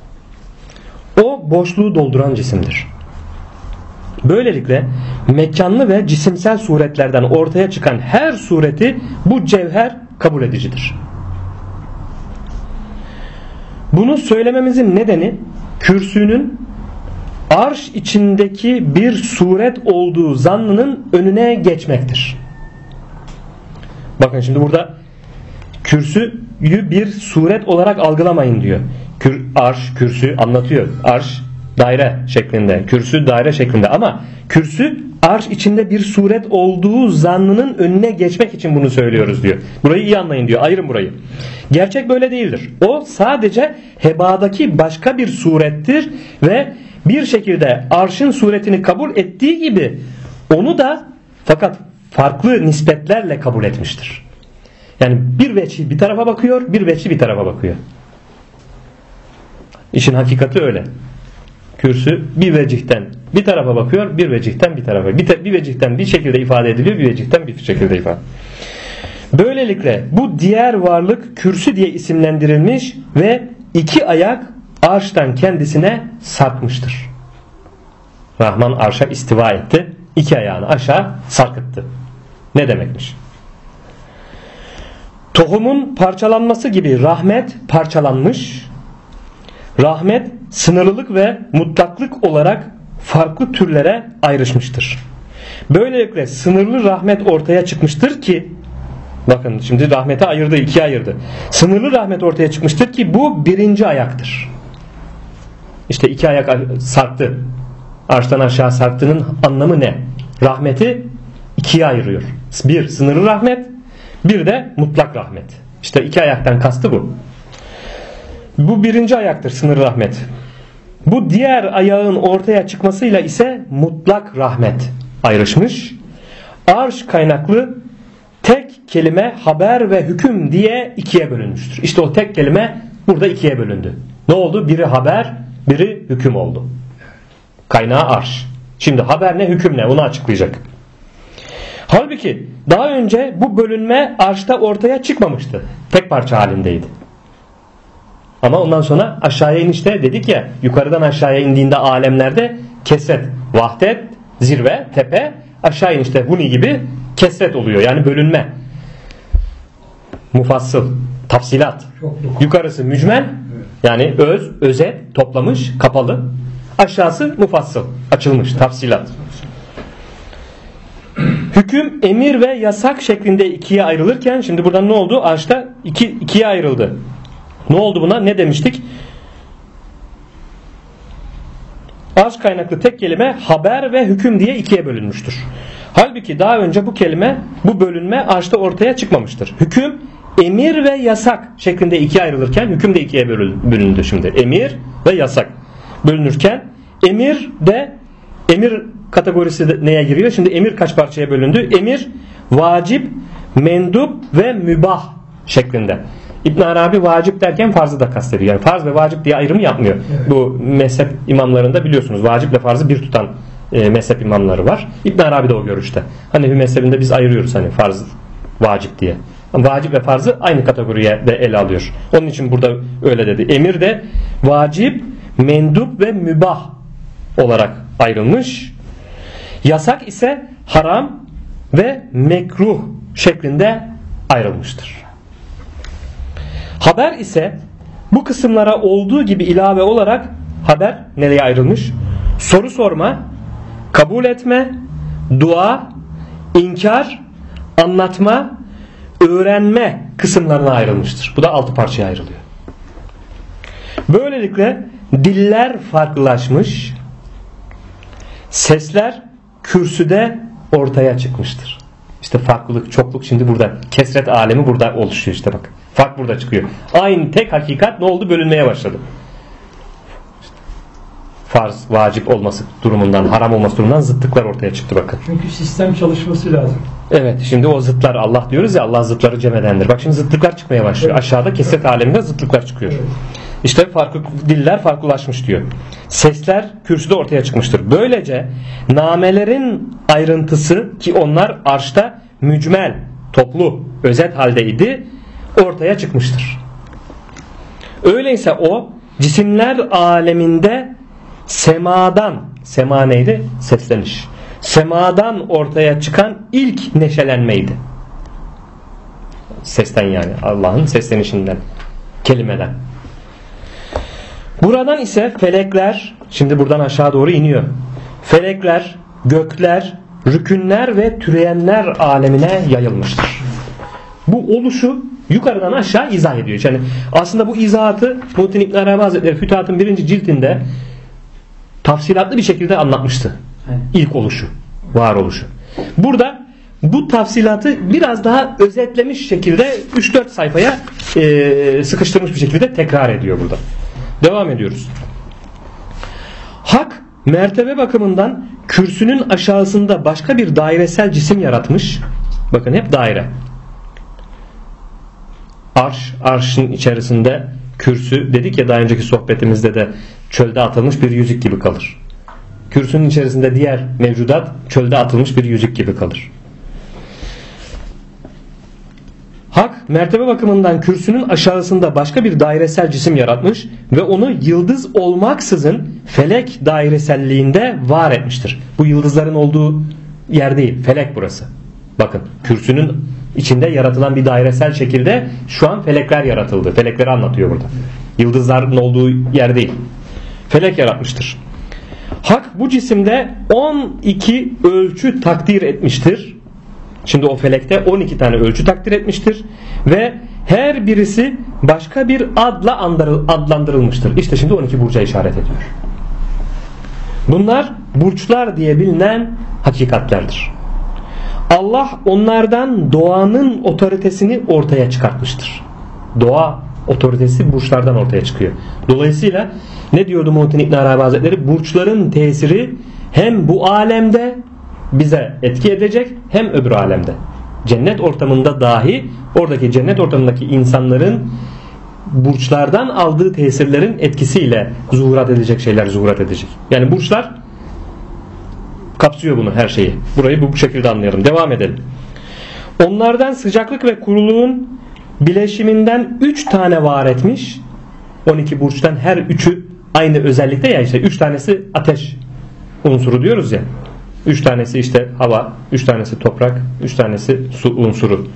O boşluğu dolduran cisimdir. Böylelikle mekanlı ve cisimsel suretlerden ortaya çıkan her sureti bu cevher kabul edicidir. Bunu söylememizin nedeni kürsünün arş içindeki bir suret olduğu zannının önüne geçmektir. Bakın şimdi burada kürsüyü bir suret olarak algılamayın diyor. Arş, kürsü anlatıyor. Arş daire şeklinde, kürsü daire şeklinde ama kürsü arş içinde bir suret olduğu zannının önüne geçmek için bunu söylüyoruz diyor. Burayı iyi anlayın diyor. Ayırın burayı. Gerçek böyle değildir. O sadece hebadaki başka bir surettir ve bir şekilde arşın suretini kabul ettiği gibi onu da fakat farklı nispetlerle kabul etmiştir. Yani bir veçhi bir tarafa bakıyor, bir veçhi bir tarafa bakıyor. İşin hakikati öyle. Kürsü bir vecihten bir tarafa bakıyor, bir vecihten bir tarafa. Bir vecihten bir şekilde ifade ediliyor, bir vecihten bir şekilde ifade. Böylelikle bu diğer varlık kürsü diye isimlendirilmiş ve iki ayak arştan kendisine sarkmıştır. Rahman arşa istiva etti, iki ayağını aşağı sarkıttı. Ne demekmiş? Tohumun parçalanması gibi rahmet parçalanmış. Rahmet sınırlılık ve mutlaklık olarak farklı türlere ayrışmıştır. Böylelikle sınırlı rahmet ortaya çıkmıştır ki, bakın şimdi rahmeti ayırdı, ikiye ayırdı. Sınırlı rahmet ortaya çıkmıştır ki bu birinci ayaktır. İşte iki ayak sarktı. Arştan aşağı sarktığının anlamı ne? Rahmeti ikiye ayırıyor. Bir sınırlı rahmet, bir de mutlak rahmet. İşte iki ayaktan kastı bu. Bu birinci ayaktır, sınırlı rahmet. Bu diğer ayağın ortaya çıkmasıyla ise mutlak rahmet ayrışmış. Arş kaynaklı tek kelime haber ve hüküm diye ikiye bölünmüştür. İşte o tek kelime burada ikiye bölündü. Ne oldu? Biri haber, biri hüküm oldu. Kaynağı arş. Şimdi haber ne, hüküm ne? Onu açıklayacak. Halbuki daha önce bu bölünme arşta ortaya çıkmamıştı. Tek parça halindeydi. Ama ondan sonra aşağıya inişte dedik ya, yukarıdan aşağıya indiğinde alemlerde kesret, vahdet, zirve, tepe, aşağı inişte huni gibi kesret oluyor. Yani bölünme. mufassıl, tafsilat. Yukarısı mücmel, yani özet, toplamış, kapalı. Aşağısı mufassıl, açılmış, tafsilat. Hüküm, emir ve yasak şeklinde ikiye ayrılırken, şimdi buradan ne oldu? Arşta ikiye ayrıldı. Ne oldu buna? Ne demiştik? Arş kaynaklı tek kelime haber ve hüküm diye ikiye bölünmüştür. Halbuki daha önce bu bölünme arşta ortaya çıkmamıştır. Hüküm, emir ve yasak şeklinde ikiye ayrılırken hüküm de ikiye bölündü şimdi. Emir ve yasak bölünürken emir kategorisi de neye giriyor? Şimdi emir kaç parçaya bölündü? Emir, vacip, mendup ve mübah şeklinde. İbn Arabi vacip derken farzı da kastediyor. Yani farz ve vacip diye ayrım yapmıyor. Evet. Bu mezhep imamlarında biliyorsunuz vaciple farzı bir tutan mezhep imamları var. İbn Arabi de o görüşte. Hanefi mezhebinde biz ayırıyoruz hani farz, vacip diye. Ama vacip ve farzı aynı kategoriye de ele alıyor. Onun için burada öyle dedi. Emir de vacip, mendup ve mübah olarak ayrılmış. Yasak ise haram ve mekruh şeklinde ayrılmıştır. Haber ise bu kısımlara olduğu gibi ilave olarak haber nereye ayrılmış? Soru sorma, kabul etme, dua, inkar, anlatma, öğrenme kısımlarına ayrılmıştır. Bu da 6 parçaya ayrılıyor. Böylelikle diller farklılaşmış, sesler kürsüde ortaya çıkmıştır. İşte farklılık, çokluk şimdi burada. Kesret alemi burada oluşuyor işte bak. Fark burada çıkıyor. Aynı tek hakikat ne oldu? Bölünmeye başladı. Farz, vacip olması durumundan, haram olması durumundan zıtlıklar ortaya çıktı bakın. Çünkü sistem çalışması lazım. Evet, şimdi o zıtlar Allah diyoruz ya, Allah zıtları cem edendir. Bak şimdi zıtlıklar çıkmaya başlıyor. Evet. Aşağıda kesret aleminde zıtlıklar çıkıyor. Evet. İşte diller farklılaşmış diyor. Sesler kürsüde ortaya çıkmıştır. Böylece namelerin ayrıntısı ki onlar arşta mücmel, toplu, özet haldeydi, ortaya çıkmıştır. Öyleyse o cisimler aleminde sema neydi? Sesleniş. Semadan ortaya çıkan ilk neşelenmeydi. Sesten yani Allah'ın seslenişinden, kelimeden. Buradan ise felekler, şimdi buradan aşağı doğru iniyor. Felekler, gökler, rükünler ve türeyenler alemine yayılmıştır. Bu oluşu yukarıdan aşağı izah ediyor. Yani aslında bu izahatı Muhittin İbn Arabi Hazretleri Fütuhat'ın 1. cildinde tafsilatlı bir şekilde anlatmıştı. İlk oluşu, varoluşu. Burada bu tafsilatı biraz daha özetlemiş şekilde 3-4 sayfaya sıkıştırmış bir şekilde tekrar ediyor burada. Devam ediyoruz. Hak mertebe bakımından kürsünün aşağısında başka bir dairesel cisim yaratmış. Bakın hep daire. Arşın içerisinde kürsü dedik ya daha önceki sohbetimizde de çölde atılmış bir yüzük gibi kalır. Kürsünün içerisinde diğer mevcudat çölde atılmış bir yüzük gibi kalır. Hak mertebe bakımından kürsünün aşağısında başka bir dairesel cisim yaratmış ve onu yıldız olmaksızın felek daireselliğinde var etmiştir. Bu yıldızların olduğu yer değil, felek burası. Bakın kürsünün içinde yaratılan bir dairesel şekilde şu an felekler yaratıldı. Felekleri anlatıyor burada. Yıldızların olduğu yer değil. Felek yaratmıştır. Hak bu cisimde 12 ölçü takdir etmiştir. Şimdi o felekte 12 tane ölçü takdir etmiştir ve her birisi başka bir adla adlandırılmıştır. İşte şimdi 12 burca işaret ediyor. Bunlar burçlar diye bilinen hakikatlerdir. Allah onlardan doğanın otoritesini ortaya çıkartmıştır. Doğa otoritesi burçlardan ortaya çıkıyor. Dolayısıyla ne diyordu Muhittin İbn Arabi Hazretleri? Burçların tesiri hem bu alemde bize etki edecek hem öbür alemde. Cennet ortamında dahi oradaki cennet ortamındaki insanların burçlardan aldığı tesirlerin etkisiyle zuhurat edecek şeyler zuhurat edecek. Yani burçlar kapsıyor bunu, her şeyi. Burayı bu şekilde anlayalım. Devam edelim. Onlardan sıcaklık ve kuruluğun bileşiminden 3 tane var etmiş. 12 burçtan her 3'ü aynı özellikte ya, işte 3 tanesi ateş unsuru diyoruz ya. 3 tanesi işte hava, 3 tanesi toprak, 3 tanesi su unsuru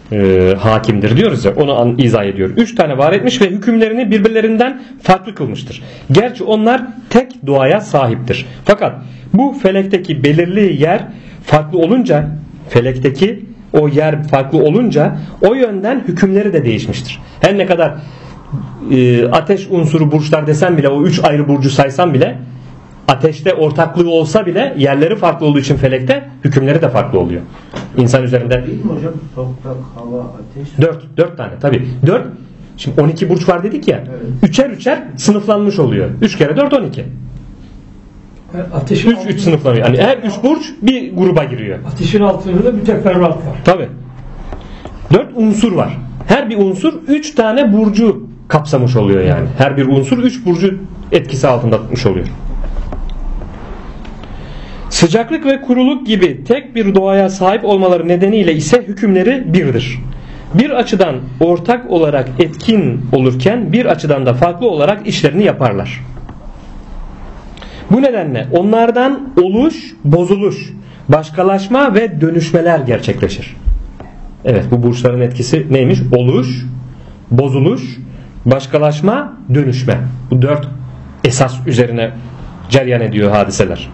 hakimdir diyoruz ya, onu izah ediyor. 3 tane var etmiş ve hükümlerini birbirlerinden farklı kılmıştır. Gerçi onlar tek doğaya sahiptir. Fakat bu felekteki belirli yer farklı olunca, felekteki o yer farklı olunca o yönden hükümleri de değişmiştir. Her ne kadar ateş unsuru burçlar desem bile, o 3 ayrı burcu saysam bile, ateşte ortaklığı olsa bile yerleri farklı olduğu için felekte hükümleri de farklı oluyor. İnsan üzerinde Değil mi hocam? Toprak, hava, ateş. 4 tane tabii. 4. Şimdi 12 burç var dedik ya. Evet. Üçer sınıflanmış oluyor. 3 kere 4 12. Ateşin 3 sınıflanıyor. Yani her 3 burç bir gruba giriyor. Ateşin altında da bir teferruat var. Tabii. 4 unsur var. Her bir unsur 3 tane burcu kapsamış oluyor yani. Her bir unsur 3 burcu etkisi altında tutmuş oluyor. Sıcaklık ve kuruluk gibi tek bir doğaya sahip olmaları nedeniyle ise hükümleri birdir. Bir açıdan ortak olarak etkin olurken bir açıdan da farklı olarak işlerini yaparlar. Bu nedenle onlardan oluş, bozuluş, başkalaşma ve dönüşmeler gerçekleşir. Evet, bu burçların etkisi neymiş? Oluş, bozuluş, başkalaşma, dönüşme. Bu 4 esas üzerine cereyan ediyor hadiseler.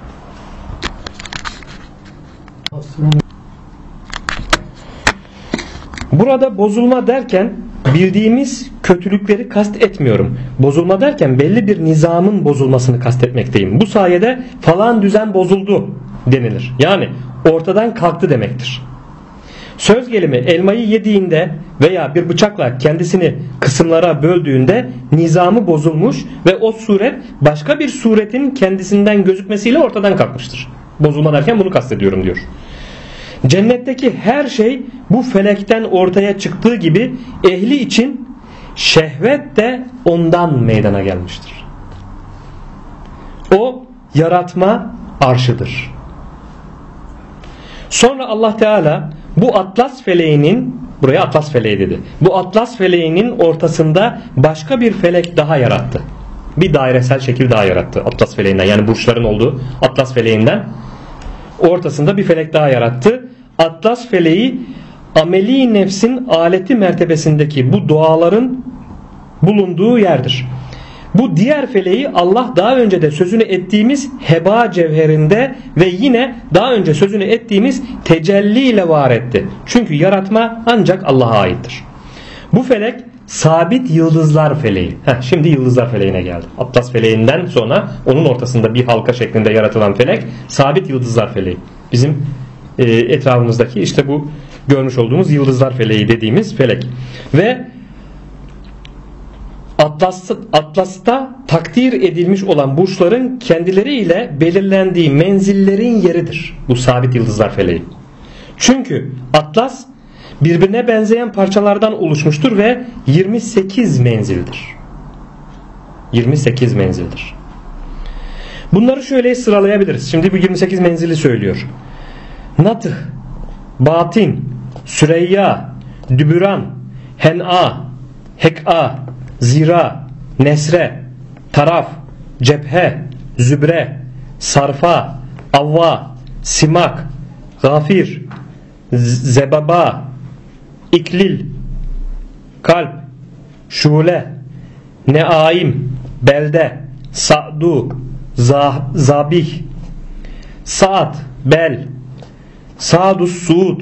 Burada bozulma derken bildiğimiz kötülükleri kast etmiyorum. Bozulma derken belli bir nizamın bozulmasını kastetmekteyim. Bu sayede falan düzen bozuldu denilir. Yani ortadan kalktı demektir. Söz gelimi elmayı yediğinde veya bir bıçakla kendisini kısımlara böldüğünde nizamı bozulmuş ve o suret başka bir suretin kendisinden gözükmesiyle ortadan kalkmıştır. Bozulma derken bunu kastediyorum diyor. Cennetteki her şey bu felekten ortaya çıktığı gibi ehli için şehvet de ondan meydana gelmiştir. O yaratma arşıdır. Sonra Allah Teala bu Atlas feleğinin, buraya Atlas feleği dedi, bu Atlas feleğinin ortasında başka bir felek daha yarattı. Bir dairesel şekil daha yarattı Atlas feleğinden, yani burçların olduğu Atlas feleğinden ortasında bir felek daha yarattı. Atlas feleği ameli nefsin aleti mertebesindeki bu doğaların bulunduğu yerdir. Bu diğer feleği Allah daha önce de sözünü ettiğimiz heba cevherinde ve yine daha önce sözünü ettiğimiz tecelli ile var etti. Çünkü yaratma ancak Allah'a aittir. Bu felek sabit yıldızlar feleği. Şimdi yıldızlar feleğine geldi. Atlas feleğinden sonra onun ortasında bir halka şeklinde yaratılan felek sabit yıldızlar feleği. Bizim etrafımızdaki işte bu görmüş olduğumuz yıldızlar feleği dediğimiz felek. Ve Atlas'ta takdir edilmiş olan burçların kendileriyle belirlendiği menzillerin yeridir bu sabit yıldızlar feleği. Çünkü Atlas birbirine benzeyen parçalardan oluşmuştur ve 28 menzildir. 28 menzildir. Bunları şöyle sıralayabiliriz. Şimdi bu 28 menzili söylüyor. Natıh, Batin, Süreyya, Dübüran, Hen'a, Hek'a, Zira, Nesre, Taraf, Cephe, Zübre, Sarfa, Avva, Simak, Gafir, Zebaba, İklil, Kalp, Şule, Neaim, Belde, Sa'du, Zabih, Saat, Bel, Sa'du Suud,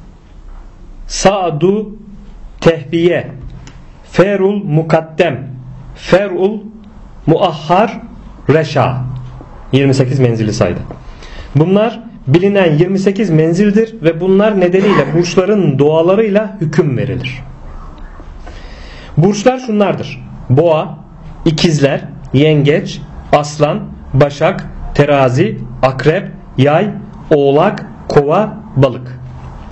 Sa'du Tehbiye, Ferul Mukaddem, Ferul Muahhar, Reşa. 28 menzili saydı. Bunlar bilinen 28 menzildir ve bunlar nedeniyle burçların doğalarıyla hüküm verilir. Burçlar şunlardır: Boğa, İkizler, Yengeç, Aslan, Başak, Terazi, Akrep, Yay, Oğlak, Kova, Balık.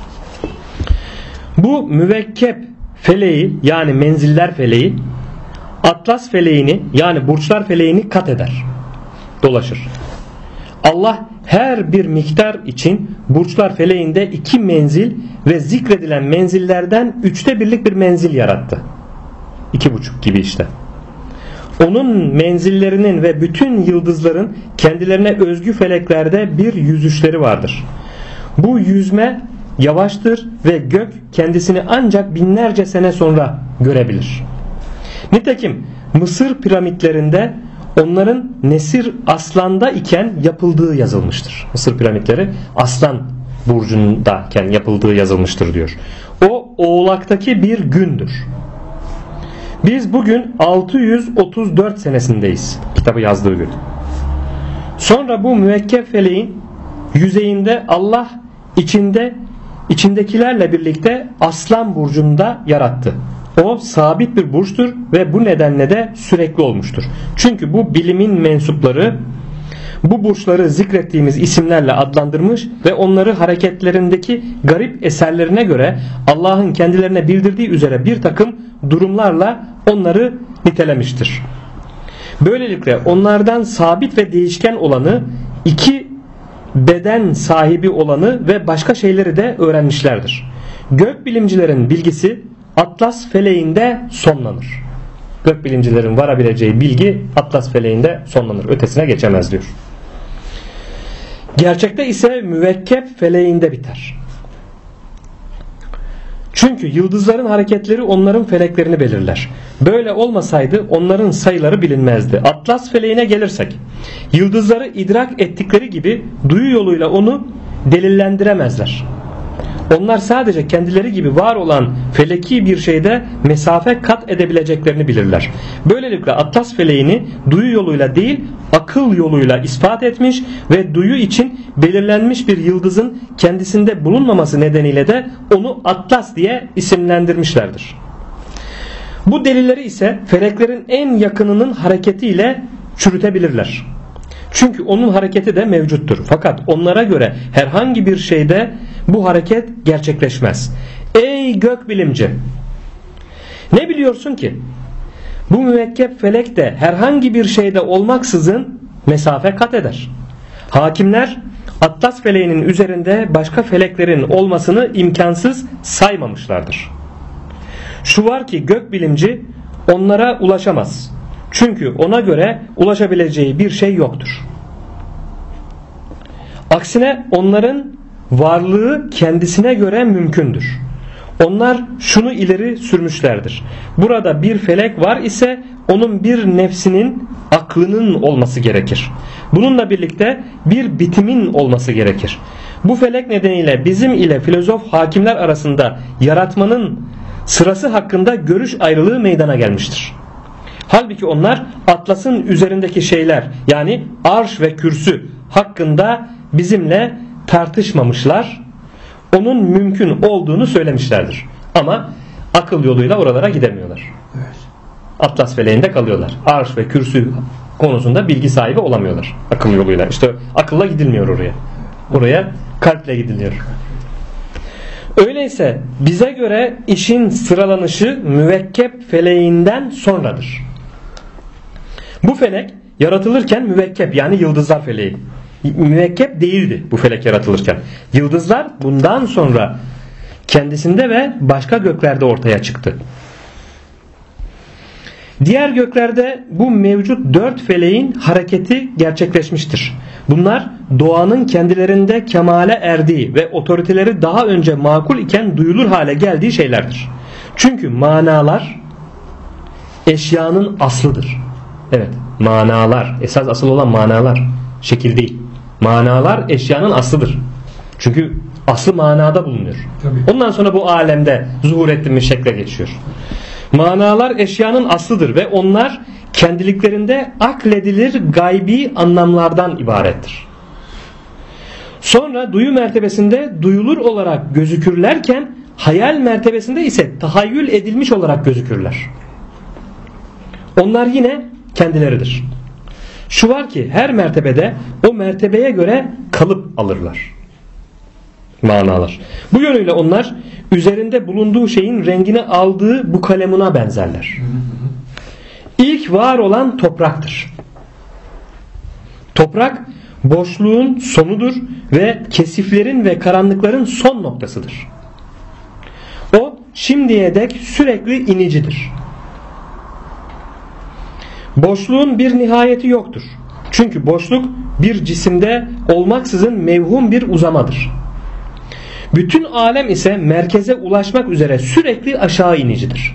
Bu müvekkep feleği, yani menziller feleği, Atlas feleğini, yani burçlar feleğini kat eder, dolaşır. Allah her bir miktar için burçlar feleğinde 2 menzil ve zikredilen menzillerden 3'te 1'lik bir menzil yarattı. 2,5 gibi işte. Onun menzillerinin ve bütün yıldızların kendilerine özgü feleklerde bir yüzüşleri vardır. Bu yüzme yavaştır ve gök kendisini ancak binlerce sene sonra görebilir. Nitekim Mısır piramitlerinde onların Nesir Aslan'da iken yapıldığı yazılmıştır. Mısır piramitleri Aslan burcundayken yapıldığı yazılmıştır diyor. O Oğlak'taki bir gündür. Biz bugün 634 senesindeyiz. Kitabı yazdığı gün. Sonra bu müvekkep feleğin yüzeyinde Allah içindekilerle birlikte Aslan burcunda yarattı. O sabit bir burçtur ve bu nedenle de sürekli olmuştur. Çünkü bu bilimin mensupları bu burçları zikrettiğimiz isimlerle adlandırmış ve onları hareketlerindeki garip eserlerine göre Allah'ın kendilerine bildirdiği üzere bir takım durumlarla onları nitelemiştir. Böylelikle onlardan sabit ve değişken olanı, iki beden sahibi olanı ve başka şeyleri de öğrenmişlerdir. Gökbilimcilerin bilgisi Atlas feleğinde sonlanır. Gökbilimcilerin varabileceği bilgi Atlas feleğinde sonlanır. Ötesine geçemez diyor. Gerçekte ise müvekkep feleğinde biter. Çünkü yıldızların hareketleri onların feleklerini belirler. Böyle olmasaydı onların sayıları bilinmezdi. Atlas feleğine gelirsek, yıldızları idrak ettikleri gibi duyu yoluyla onu delillendiremezler. Onlar sadece kendileri gibi var olan feleki bir şeyde mesafe kat edebileceklerini bilirler. Böylelikle Atlas feleğini duyu yoluyla değil akıl yoluyla ispat etmiş ve duyu için belirlenmiş bir yıldızın kendisinde bulunmaması nedeniyle de onu Atlas diye isimlendirmişlerdir. Bu delilleri ise feleklerin en yakınının hareketiyle çürütebilirler. Çünkü onun hareketi de mevcuttur. Fakat onlara göre herhangi bir şeyde bu hareket gerçekleşmez. Ey gökbilimci! Ne biliyorsun ki? Bu müvekkep felek de herhangi bir şeyde olmaksızın mesafe kat eder. Hakimler Atlas feleğinin üzerinde başka feleklerin olmasını imkansız saymamışlardır. Şu var ki gökbilimci onlara ulaşamaz. Çünkü ona göre ulaşabileceği bir şey yoktur. Aksine onların varlığı kendisine göre mümkündür. Onlar şunu ileri sürmüşlerdir. Burada bir felek var ise onun bir nefsinin, aklının olması gerekir. Bununla birlikte bir bitimin olması gerekir. Bu felek nedeniyle bizim ile filozof hakimler arasında yaratmanın sırası hakkında görüş ayrılığı meydana gelmiştir. Halbuki onlar Atlas'ın üzerindeki şeyler yani arş ve kürsü hakkında bizimle tartışmamışlar. Onun mümkün olduğunu söylemişlerdir. Ama akıl yoluyla oralara gidemiyorlar. Evet. Atlas feleğinde kalıyorlar. Arş ve kürsü konusunda bilgi sahibi olamıyorlar. Akıl yoluyla. İşte akılla gidilmiyor oraya. Oraya kalple gidiliyor. Öyleyse bize göre işin sıralanışı müvekkep feleğinden sonradır. Bu felek yaratılırken müvekkep yani yıldızlar feleği. Müvekkep değildi bu felek yaratılırken. Yıldızlar bundan sonra kendisinde ve başka göklerde ortaya çıktı. Diğer göklerde bu mevcut 4 feleğin hareketi gerçekleşmiştir. Bunlar doğanın kendilerinde kemale erdiği ve otoriteleri daha önce makul iken duyulur hale geldiği şeylerdir. Çünkü manalar eşyanın aslıdır. Evet, manalar, esas asıl olan manalar, şekil değil. Manalar eşyanın aslıdır. Çünkü aslı manada bulunuyor. Tabii. Ondan sonra bu alemde zuhur ettiğimiz şekle geçiyor. Manalar eşyanın aslıdır ve onlar kendiliklerinde akledilir gaybi anlamlardan ibarettir. Sonra duyu mertebesinde duyulur olarak gözükürlerken hayal mertebesinde ise tahayyül edilmiş olarak gözükürler. Onlar yine kendileridir. Şu var ki her mertebede o mertebeye göre kalıp alırlar. Manalar. Bu yönüyle onlar üzerinde bulunduğu şeyin rengini aldığı bu kalemuna benzerler. İlk var olan topraktır. Toprak boşluğun sonudur ve kesiflerin ve karanlıkların son noktasıdır. O şimdiye dek sürekli inicidir. Boşluğun bir nihayeti yoktur. Çünkü boşluk bir cisimde olmaksızın mevhum bir uzamadır. Bütün alem ise merkeze ulaşmak üzere sürekli aşağı inicidir.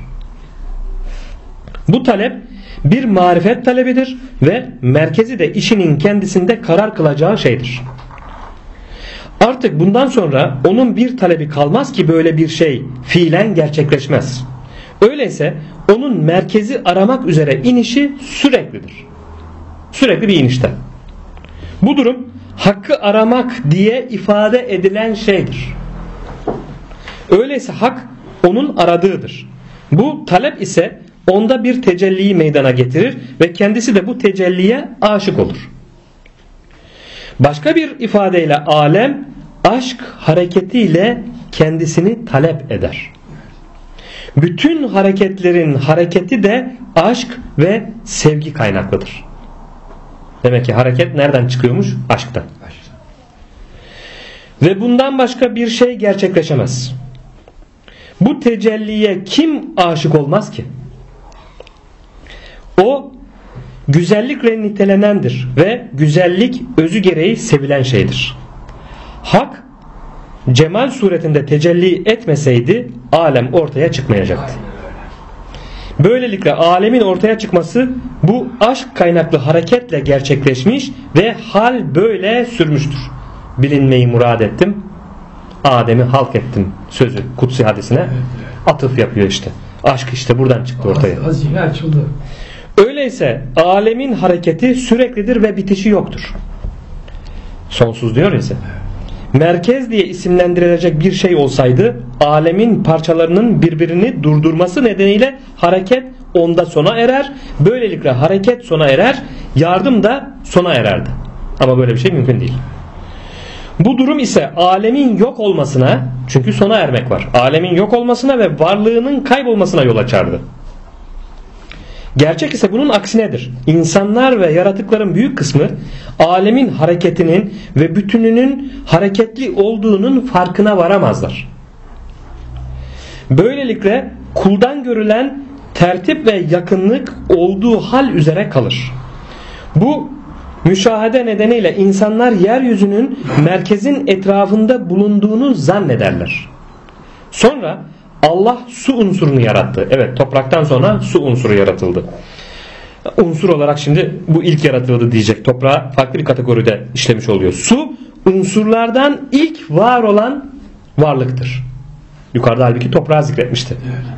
Bu talep bir marifet talebidir ve merkezi de işinin kendisinde karar kılacağı şeydir. Artık bundan sonra onun bir talebi kalmaz ki böyle bir şey fiilen gerçekleşmez. Öyleyse onun merkezi aramak üzere inişi süreklidir. Sürekli bir inişte. Bu durum hakkı aramak diye ifade edilen şeydir. Öyleyse hak onun aradığıdır. Bu talep ise onda bir tecelliyi meydana getirir ve kendisi de bu tecelliye aşık olur. Başka bir ifadeyle alem aşk hareketiyle kendisini talep eder. Bütün hareketlerin hareketi de aşk ve sevgi kaynaklıdır. Demek ki hareket nereden çıkıyormuş? Aşktan. Ve bundan başka bir şey gerçekleşemez. Bu tecelliye kim aşık olmaz ki? O güzellikle nitelenendir ve güzellik özü gereği sevilen şeydir. Hak cemal suretinde tecelli etmeseydi alem ortaya çıkmayacaktı. Böylelikle alemin ortaya çıkması bu aşk kaynaklı hareketle gerçekleşmiş ve hal böyle sürmüştür. Bilinmeyi murad ettim, Adem'i halk ettim sözü kutsi hadisine atıf yapıyor işte. Aşk işte buradan çıktı ortaya. Hazine açıldı. Öyleyse alemin hareketi süreklidir ve bitişi yoktur. Sonsuz diyor ise. Merkez diye isimlendirilecek bir şey olsaydı alemin parçalarının birbirini durdurması nedeniyle hareket onda sona erer. Böylelikle hareket sona erer, yardım da sona ererdi. Ama böyle bir şey mümkün değil. Bu durum ise alemin yok olmasına, çünkü sona ermek var, alemin yok olmasına ve varlığının kaybolmasına yol açardı. Gerçek ise bunun aksinedir. İnsanlar ve yaratıkların büyük kısmı alemin hareketinin ve bütününün hareketli olduğunun farkına varamazlar. Böylelikle kuldan görülen tertip ve yakınlık olduğu hal üzere kalır. Bu müşahede nedeniyle insanlar yeryüzünün merkezin etrafında bulunduğunu zannederler. Sonra Allah su unsurunu yarattı. Evet, topraktan sonra su unsuru yaratıldı. Unsur olarak şimdi bu ilk yaratıldı diyecek. Toprağı farklı bir kategoride işlemiş oluyor. Su unsurlardan ilk var olan varlıktır. Yukarıda halbuki toprağı zikretmişti.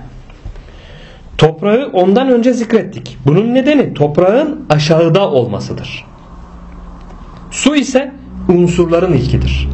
Toprağı ondan önce zikrettik. Bunun nedeni toprağın aşağıda olmasıdır. Su ise unsurların ilkidir.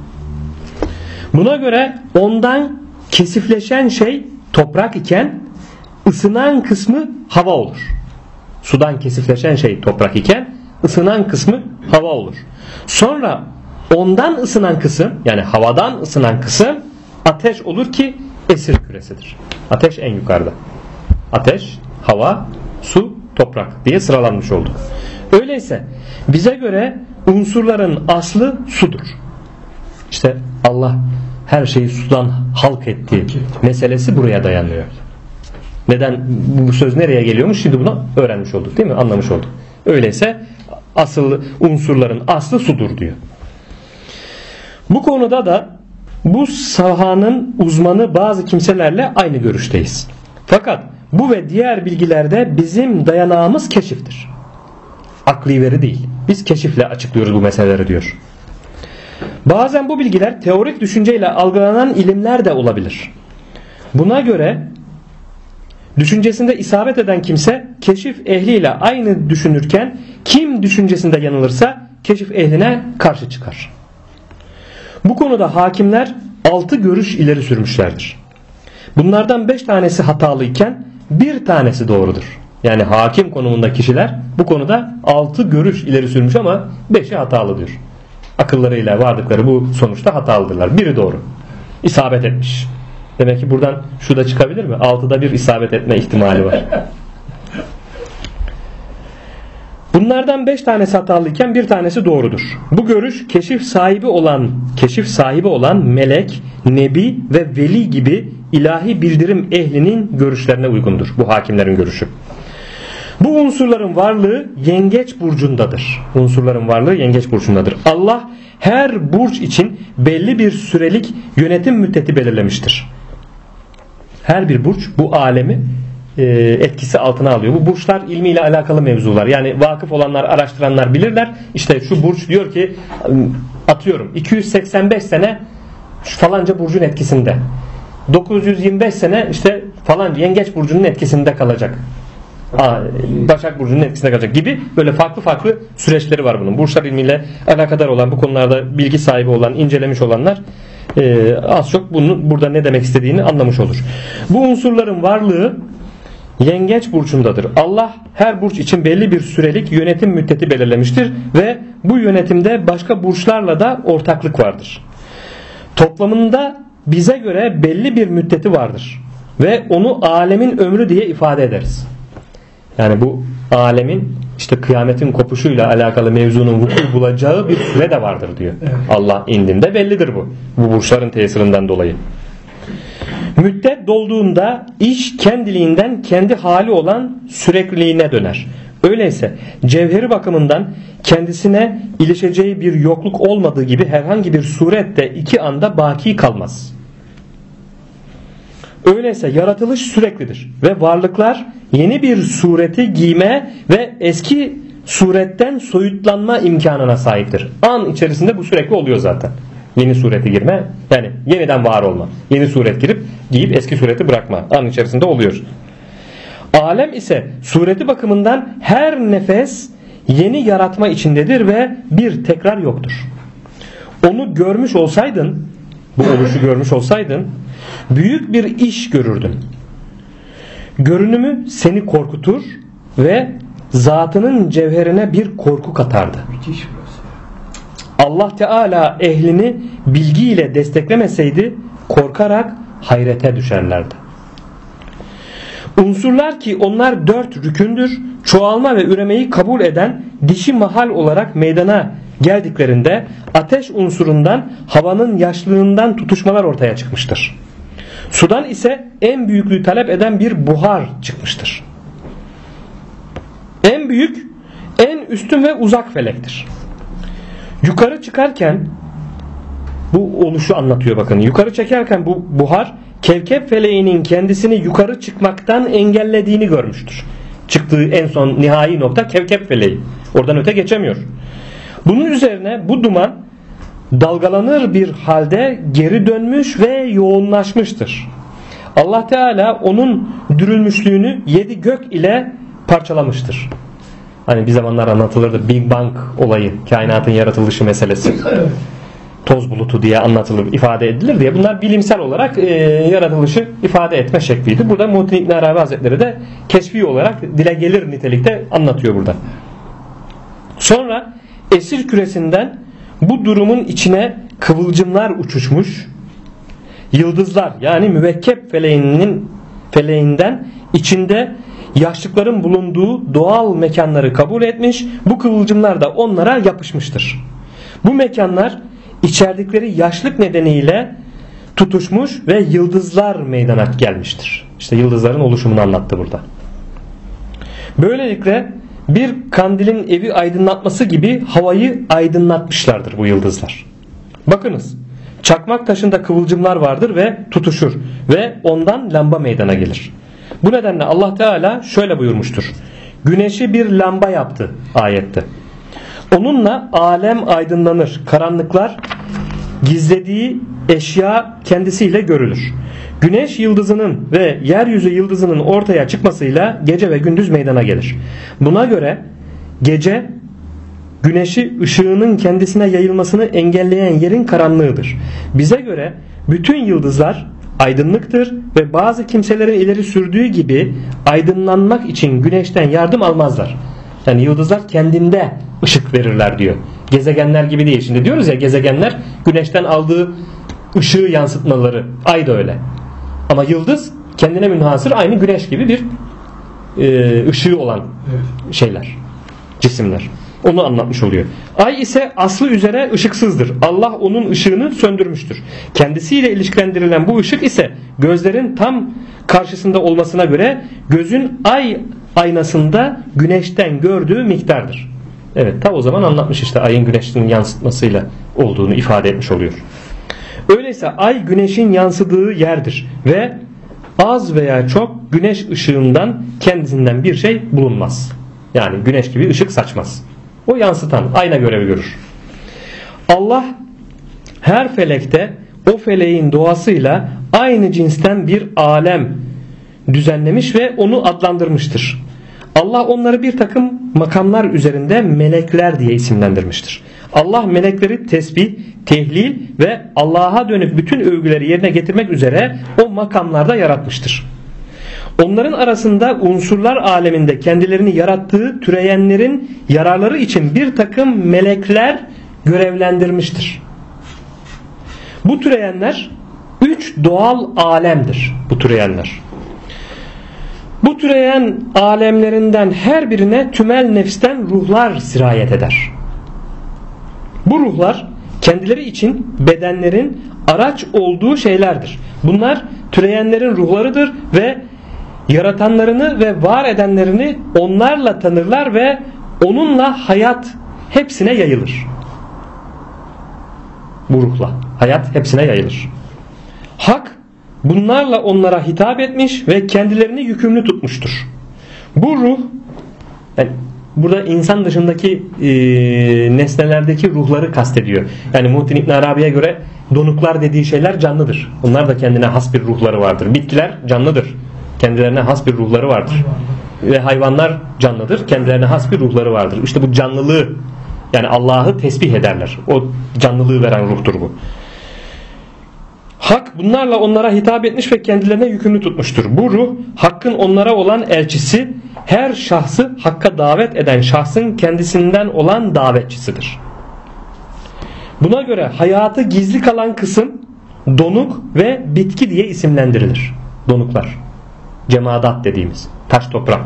Buna göre ondan kesifleşen şey toprak iken ısınan kısmı hava olur. Sudan kesifleşen şey toprak iken ısınan kısmı hava olur. Sonra ondan ısınan kısım, yani havadan ısınan kısım ateş olur ki esir küresidir. Ateş en yukarıda. Ateş, hava, su, toprak diye sıralanmış oldu. Öyleyse bize göre unsurların aslı sudur. İşte Allah her şeyi sudan halk etti meselesi buraya dayanıyor. Neden bu söz nereye geliyormuş? Şimdi bunu öğrenmiş olduk, değil mi? Anlamış olduk. Öyleyse asıl unsurların aslı sudur diyor. Bu konuda da bu sahanın uzmanı bazı kimselerle aynı görüşteyiz. Fakat bu ve diğer bilgilerde bizim dayanağımız keşiftir. Akli veri değil. Biz keşifle açıklıyoruz bu meseleleri diyor. Bazen bu bilgiler teorik düşünceyle algılanan ilimler de olabilir. Buna göre düşüncesinde isabet eden kimse keşif ehliyle aynı düşünürken kim düşüncesinde yanılırsa keşif ehline karşı çıkar. Bu konuda hakimler 6 görüş ileri sürmüşlerdir. Bunlardan 5 tanesi hatalıyken bir tanesi doğrudur. Yani hakim konumunda kişiler bu konuda 6 görüş ileri sürmüş ama 5'i hatalı diyor. Akıllarıyla vardıkları bu sonuçta hatalıdırlar. Biri doğru. İsabet etmiş. Demek ki buradan şu da çıkabilir mi? 6'da 1 isabet etme ihtimali var. Bunlardan 5 tanesi hatalıyken bir tanesi doğrudur. Bu görüş keşif sahibi olan melek, nebi ve veli gibi ilahi bildirim ehlinin görüşlerine uygundur. Bu hakimlerin görüşü. Bu unsurların varlığı yengeç burcundadır. Unsurların varlığı yengeç burcundadır. Allah her burç için belli bir sürelik yönetim müddeti belirlemiştir. Her bir burç bu alemi etkisi altına alıyor. Bu burçlar ilmiyle alakalı mevzular. Yani vakıf olanlar, araştıranlar bilirler. İşte şu burç diyor ki, atıyorum 285 sene falanca burcun etkisinde. 925 sene işte falan yengeç burcunun etkisinde kalacak. Başak burcunun etkisinde kalacak gibi böyle farklı farklı süreçleri var bunun. Burçlar ilmiyle alakadar olan, bu konularda bilgi sahibi olan, incelemiş olanlar az çok bunun burada ne demek istediğini anlamış olur. Bu unsurların varlığı yengeç burcundadır. Allah her burç için belli bir sürelik yönetim müddeti belirlemiştir ve bu yönetimde başka burçlarla da ortaklık vardır. Toplamında bize göre belli bir müddeti vardır ve onu alemin ömrü diye ifade ederiz. Yani bu alemin işte kıyametin kopuşuyla alakalı mevzunun vuku bulacağı bir süre de vardır diyor. Evet. Allah indinde bellidir bu. Bu burçların tesirinden dolayı. Müddet dolduğunda iş kendiliğinden kendi hali olan sürekliliğine döner. Öyleyse cevheri bakımından kendisine ilişeceği bir yokluk olmadığı gibi herhangi bir surette iki anda baki kalmaz. Öyleyse yaratılış süreklidir ve varlıklar yeni bir sureti giyme ve eski suretten soyutlanma imkanına sahiptir. An içerisinde bu sürekli oluyor zaten. Yeni sureti girme, yani yeniden var olma. Yeni suret girip giyip eski sureti bırakma. An içerisinde oluyor. Alem ise sureti bakımından her nefes yeni yaratma içindedir ve bir tekrar yoktur. Onu görmüş olsaydın, bu oluşu görmüş olsaydın, büyük bir iş görürdün. Görünümü seni korkutur ve zatının cevherine bir korku katardı. Allah Teala ehlini bilgiyle desteklemeseydi korkarak hayrete düşerlerdi. Unsurlar ki onlar 4 rükündür, çoğalma ve üremeyi kabul eden dişi mahal olarak meydana geldiklerinde ateş unsurundan, havanın yaşlığından tutuşmalar ortaya çıkmıştır. Sudan ise en büyüklüğü talep eden bir buhar çıkmıştır. En büyük, en üstün ve uzak felektir. Yukarı çıkarken bu oluşu anlatıyor bakın. Yukarı çekerken bu buhar Kevkep feleğinin kendisini yukarı çıkmaktan engellediğini görmüştür. Çıktığı en son nihai nokta Kevkep feleği. Oradan öte geçemiyor. Bunun üzerine bu duman dalgalanır bir halde geri dönmüş ve yoğunlaşmıştır. Allah Teala onun dürülmüşlüğünü 7 gök ile parçalamıştır. Hani bir zamanlar anlatılırdı Big Bang olayı, kainatın yaratılışı meselesi. Toz bulutu diye anlatılır, ifade edilir diye. Bunlar bilimsel olarak yaratılışı ifade etme şekliydi. Burada Muhittin İbn Arabi Hazretleri de keşfi olarak dile gelir nitelikte anlatıyor burada. Sonra esir küresinden bu durumun içine kıvılcımlar uçuşmuş, yıldızlar yani müvekkep feleğinden içinde yaşlıkların bulunduğu doğal mekanları kabul etmiş, bu kıvılcımlar da onlara yapışmıştır. Bu mekanlar içerdikleri yaşlık nedeniyle tutuşmuş ve yıldızlar meydana gelmiştir. İşte yıldızların oluşumunu anlattı burada. Böylelikle bir kandilin evi aydınlatması gibi havayı aydınlatmışlardır bu yıldızlar. Bakınız, çakmak taşında kıvılcımlar vardır ve tutuşur ve ondan lamba meydana gelir. Bu nedenle Allah Teala şöyle buyurmuştur. Güneşi bir lamba yaptı ayette. Onunla alem aydınlanır. Karanlıklar gizlediği eşya kendisiyle görülür. Güneş yıldızının ve yeryüzü yıldızının ortaya çıkmasıyla gece ve gündüz meydana gelir. Buna göre gece güneşi ışığının kendisine yayılmasını engelleyen yerin karanlığıdır. Bize göre bütün yıldızlar aydınlıktır ve bazı kimselerin ileri sürdüğü gibi aydınlanmak için güneşten yardım almazlar. Yani yıldızlar kendinde ışık verirler diyor. Gezegenler gibi değil. Şimdi diyoruz ya, gezegenler güneşten aldığı ışığı yansıtmaları. Ay da öyle. Ama yıldız kendine münhasır aynı güneş gibi bir ışığı olan şeyler, cisimler. Onu anlatmış oluyor. Ay ise aslı üzere ışıksızdır. Allah onun ışığını söndürmüştür. Kendisiyle ilişkilendirilen bu ışık ise gözlerin tam karşısında olmasına göre gözün ay aynasında güneşten gördüğü miktardır. Evet, ta o zaman anlatmış işte ayın güneşin yansıtmasıyla olduğunu ifade etmiş oluyor. Öyleyse ay güneşin yansıdığı yerdir ve az veya çok güneş ışığından kendisinden bir şey bulunmaz. Yani güneş gibi ışık saçmaz. O yansıtan, ayna görevi görür. Allah her felekte o feleğin doğasıyla aynı cinsten bir alem düzenlemiş ve onu adlandırmıştır. Allah onları bir takım makamlar üzerinde melekler diye isimlendirmiştir. Allah melekleri tesbih, tehlil ve Allah'a dönük bütün övgüleri yerine getirmek üzere o makamlarda yaratmıştır. Onların arasında unsurlar aleminde kendilerini yarattığı türeyenlerin yararları için bir takım melekler görevlendirmiştir. Bu türeyenler 3 doğal alemdir. Bu türeyen alemlerinden her birine tümel nefsten ruhlar sirayet eder. Bu ruhlar kendileri için bedenlerin araç olduğu şeylerdir. Bunlar türeyenlerin ruhlarıdır ve yaratanlarını ve var edenlerini onlarla tanırlar ve onunla hayat hepsine yayılır. Bu ruhla hayat hepsine yayılır. Hak bunlarla onlara hitap etmiş ve kendilerini yükümlü tutmuştur. Bu ruh, yani burada insan dışındaki nesnelerdeki ruhları kastediyor. Yani Muhittin İbn Arabi'ye göre donuklar dediği şeyler canlıdır. Onlar da kendine has bir ruhları vardır. Bitkiler canlıdır. Kendilerine has bir ruhları vardır. Ve hayvanlar canlıdır. Kendilerine has bir ruhları vardır. İşte bu canlılığı, yani Allah'ı tesbih ederler. O canlılığı veren ruhtur bu. Hak bunlarla onlara hitap etmiş ve kendilerine yükümlü tutmuştur. Bu ruh Hakk'ın onlara olan elçisi, her şahsı Hakk'a davet eden şahsın kendisinden olan davetçisidir. Buna göre hayatı gizli kalan kısım donuk ve bitki diye isimlendirilir. Donuklar, cemadat dediğimiz taş toprak.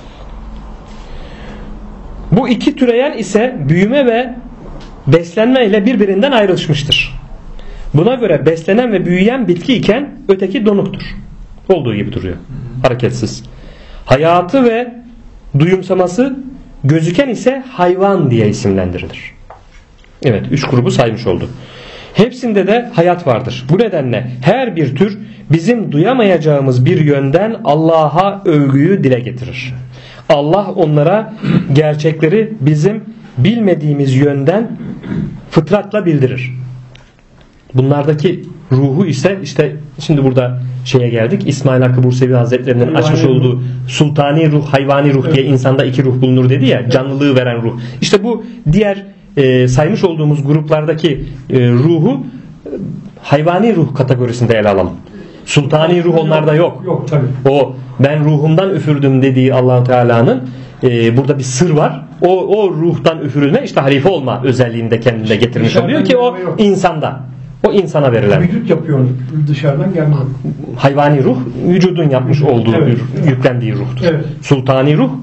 Bu iki türeyen ise büyüme ve beslenme ile birbirinden ayrışmıştır. Buna göre beslenen ve büyüyen bitki iken öteki donuktur. Olduğu gibi duruyor. Hareketsiz. Hayatı ve duyumsaması gözüken ise hayvan diye isimlendirilir. Evet, 3 grubu saymış oldu. Hepsinde de hayat vardır. Bu nedenle her bir tür bizim duyamayacağımız bir yönden Allah'a övgüyü dile getirir. Allah onlara gerçekleri bizim bilmediğimiz yönden fıtratla bildirir. Bunlardaki ruhu ise işte şimdi burada şeye geldik. İsmail Hakkı Bursevi Hazretleri'nin açmış olduğu sultani ruh, hayvani ruh diye insanda 2 ruh bulunur dedi ya, canlılığı veren ruh. İşte bu diğer saymış olduğumuz gruplardaki ruhu hayvani ruh kategorisinde ele alalım. Sultani ruh onlarda yok. Yok tabii. O ben ruhumdan üfürdüm dediği Allah-u Teala'nın burada bir sır var. O ruhtan üfürülme işte halife olma özelliğini de kendinde getirmiş oluyor ki o insanda. O insana verilen. Vücut yapıyor dışarıdan gelmiyor. Hayvani ruh vücudun yapmış olduğu evet. Yüklendiği ruhtur. Evet. Sultani ruh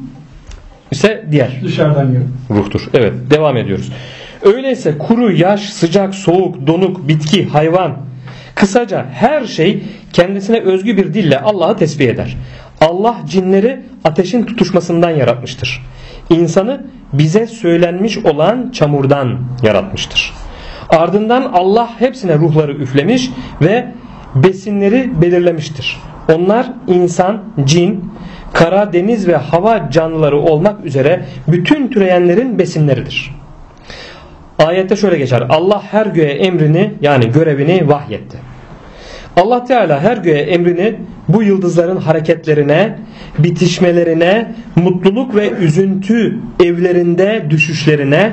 ise diğer dışarıdan geliyor. Ruhtur. Evet, devam ediyoruz. Öyleyse kuru, yaş, sıcak, soğuk, donuk, bitki, hayvan, kısaca her şey kendisine özgü bir dille Allah'ı tesbih eder. Allah cinleri ateşin tutuşmasından yaratmıştır. İnsanı bize söylenmiş olan çamurdan yaratmıştır. Ardından Allah hepsine ruhları üflemiş ve besinleri belirlemiştir. Onlar insan, cin, kara, deniz ve hava canlıları olmak üzere bütün türeyenlerin besinleridir. Ayette şöyle geçer. Allah her göğe emrini, yani görevini vahyetti. Allah Teala her göğe emrini bu yıldızların hareketlerine, bitişmelerine, mutluluk ve üzüntü evlerinde düşüşlerine,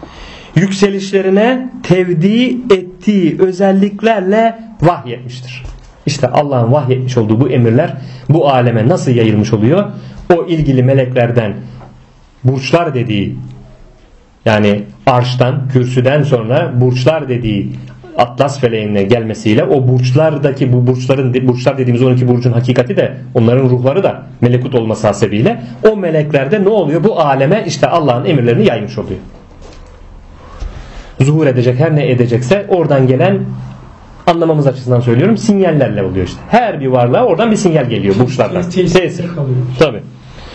yükselişlerine tevdi ettiği özelliklerle vahyetmiştir. İşte Allah'ın vahyetmiş olduğu bu emirler bu aleme nasıl yayılmış oluyor? O ilgili meleklerden burçlar dediği, yani arştan, kürsüden sonra burçlar dediği Atlas feleğine gelmesiyle o burçlardaki bu burçlar dediğimiz 12 burcun hakikati de onların ruhları da melekut olması hasebiyle o meleklerde ne oluyor? Bu aleme işte Allah'ın emirlerini yaymış oluyor. Zuhur edecek, her ne edecekse oradan gelen, anlamamız açısından söylüyorum, sinyallerle oluyor işte. Her bir varlığa oradan bir sinyal geliyor burçlardan. Tesir. Tabii.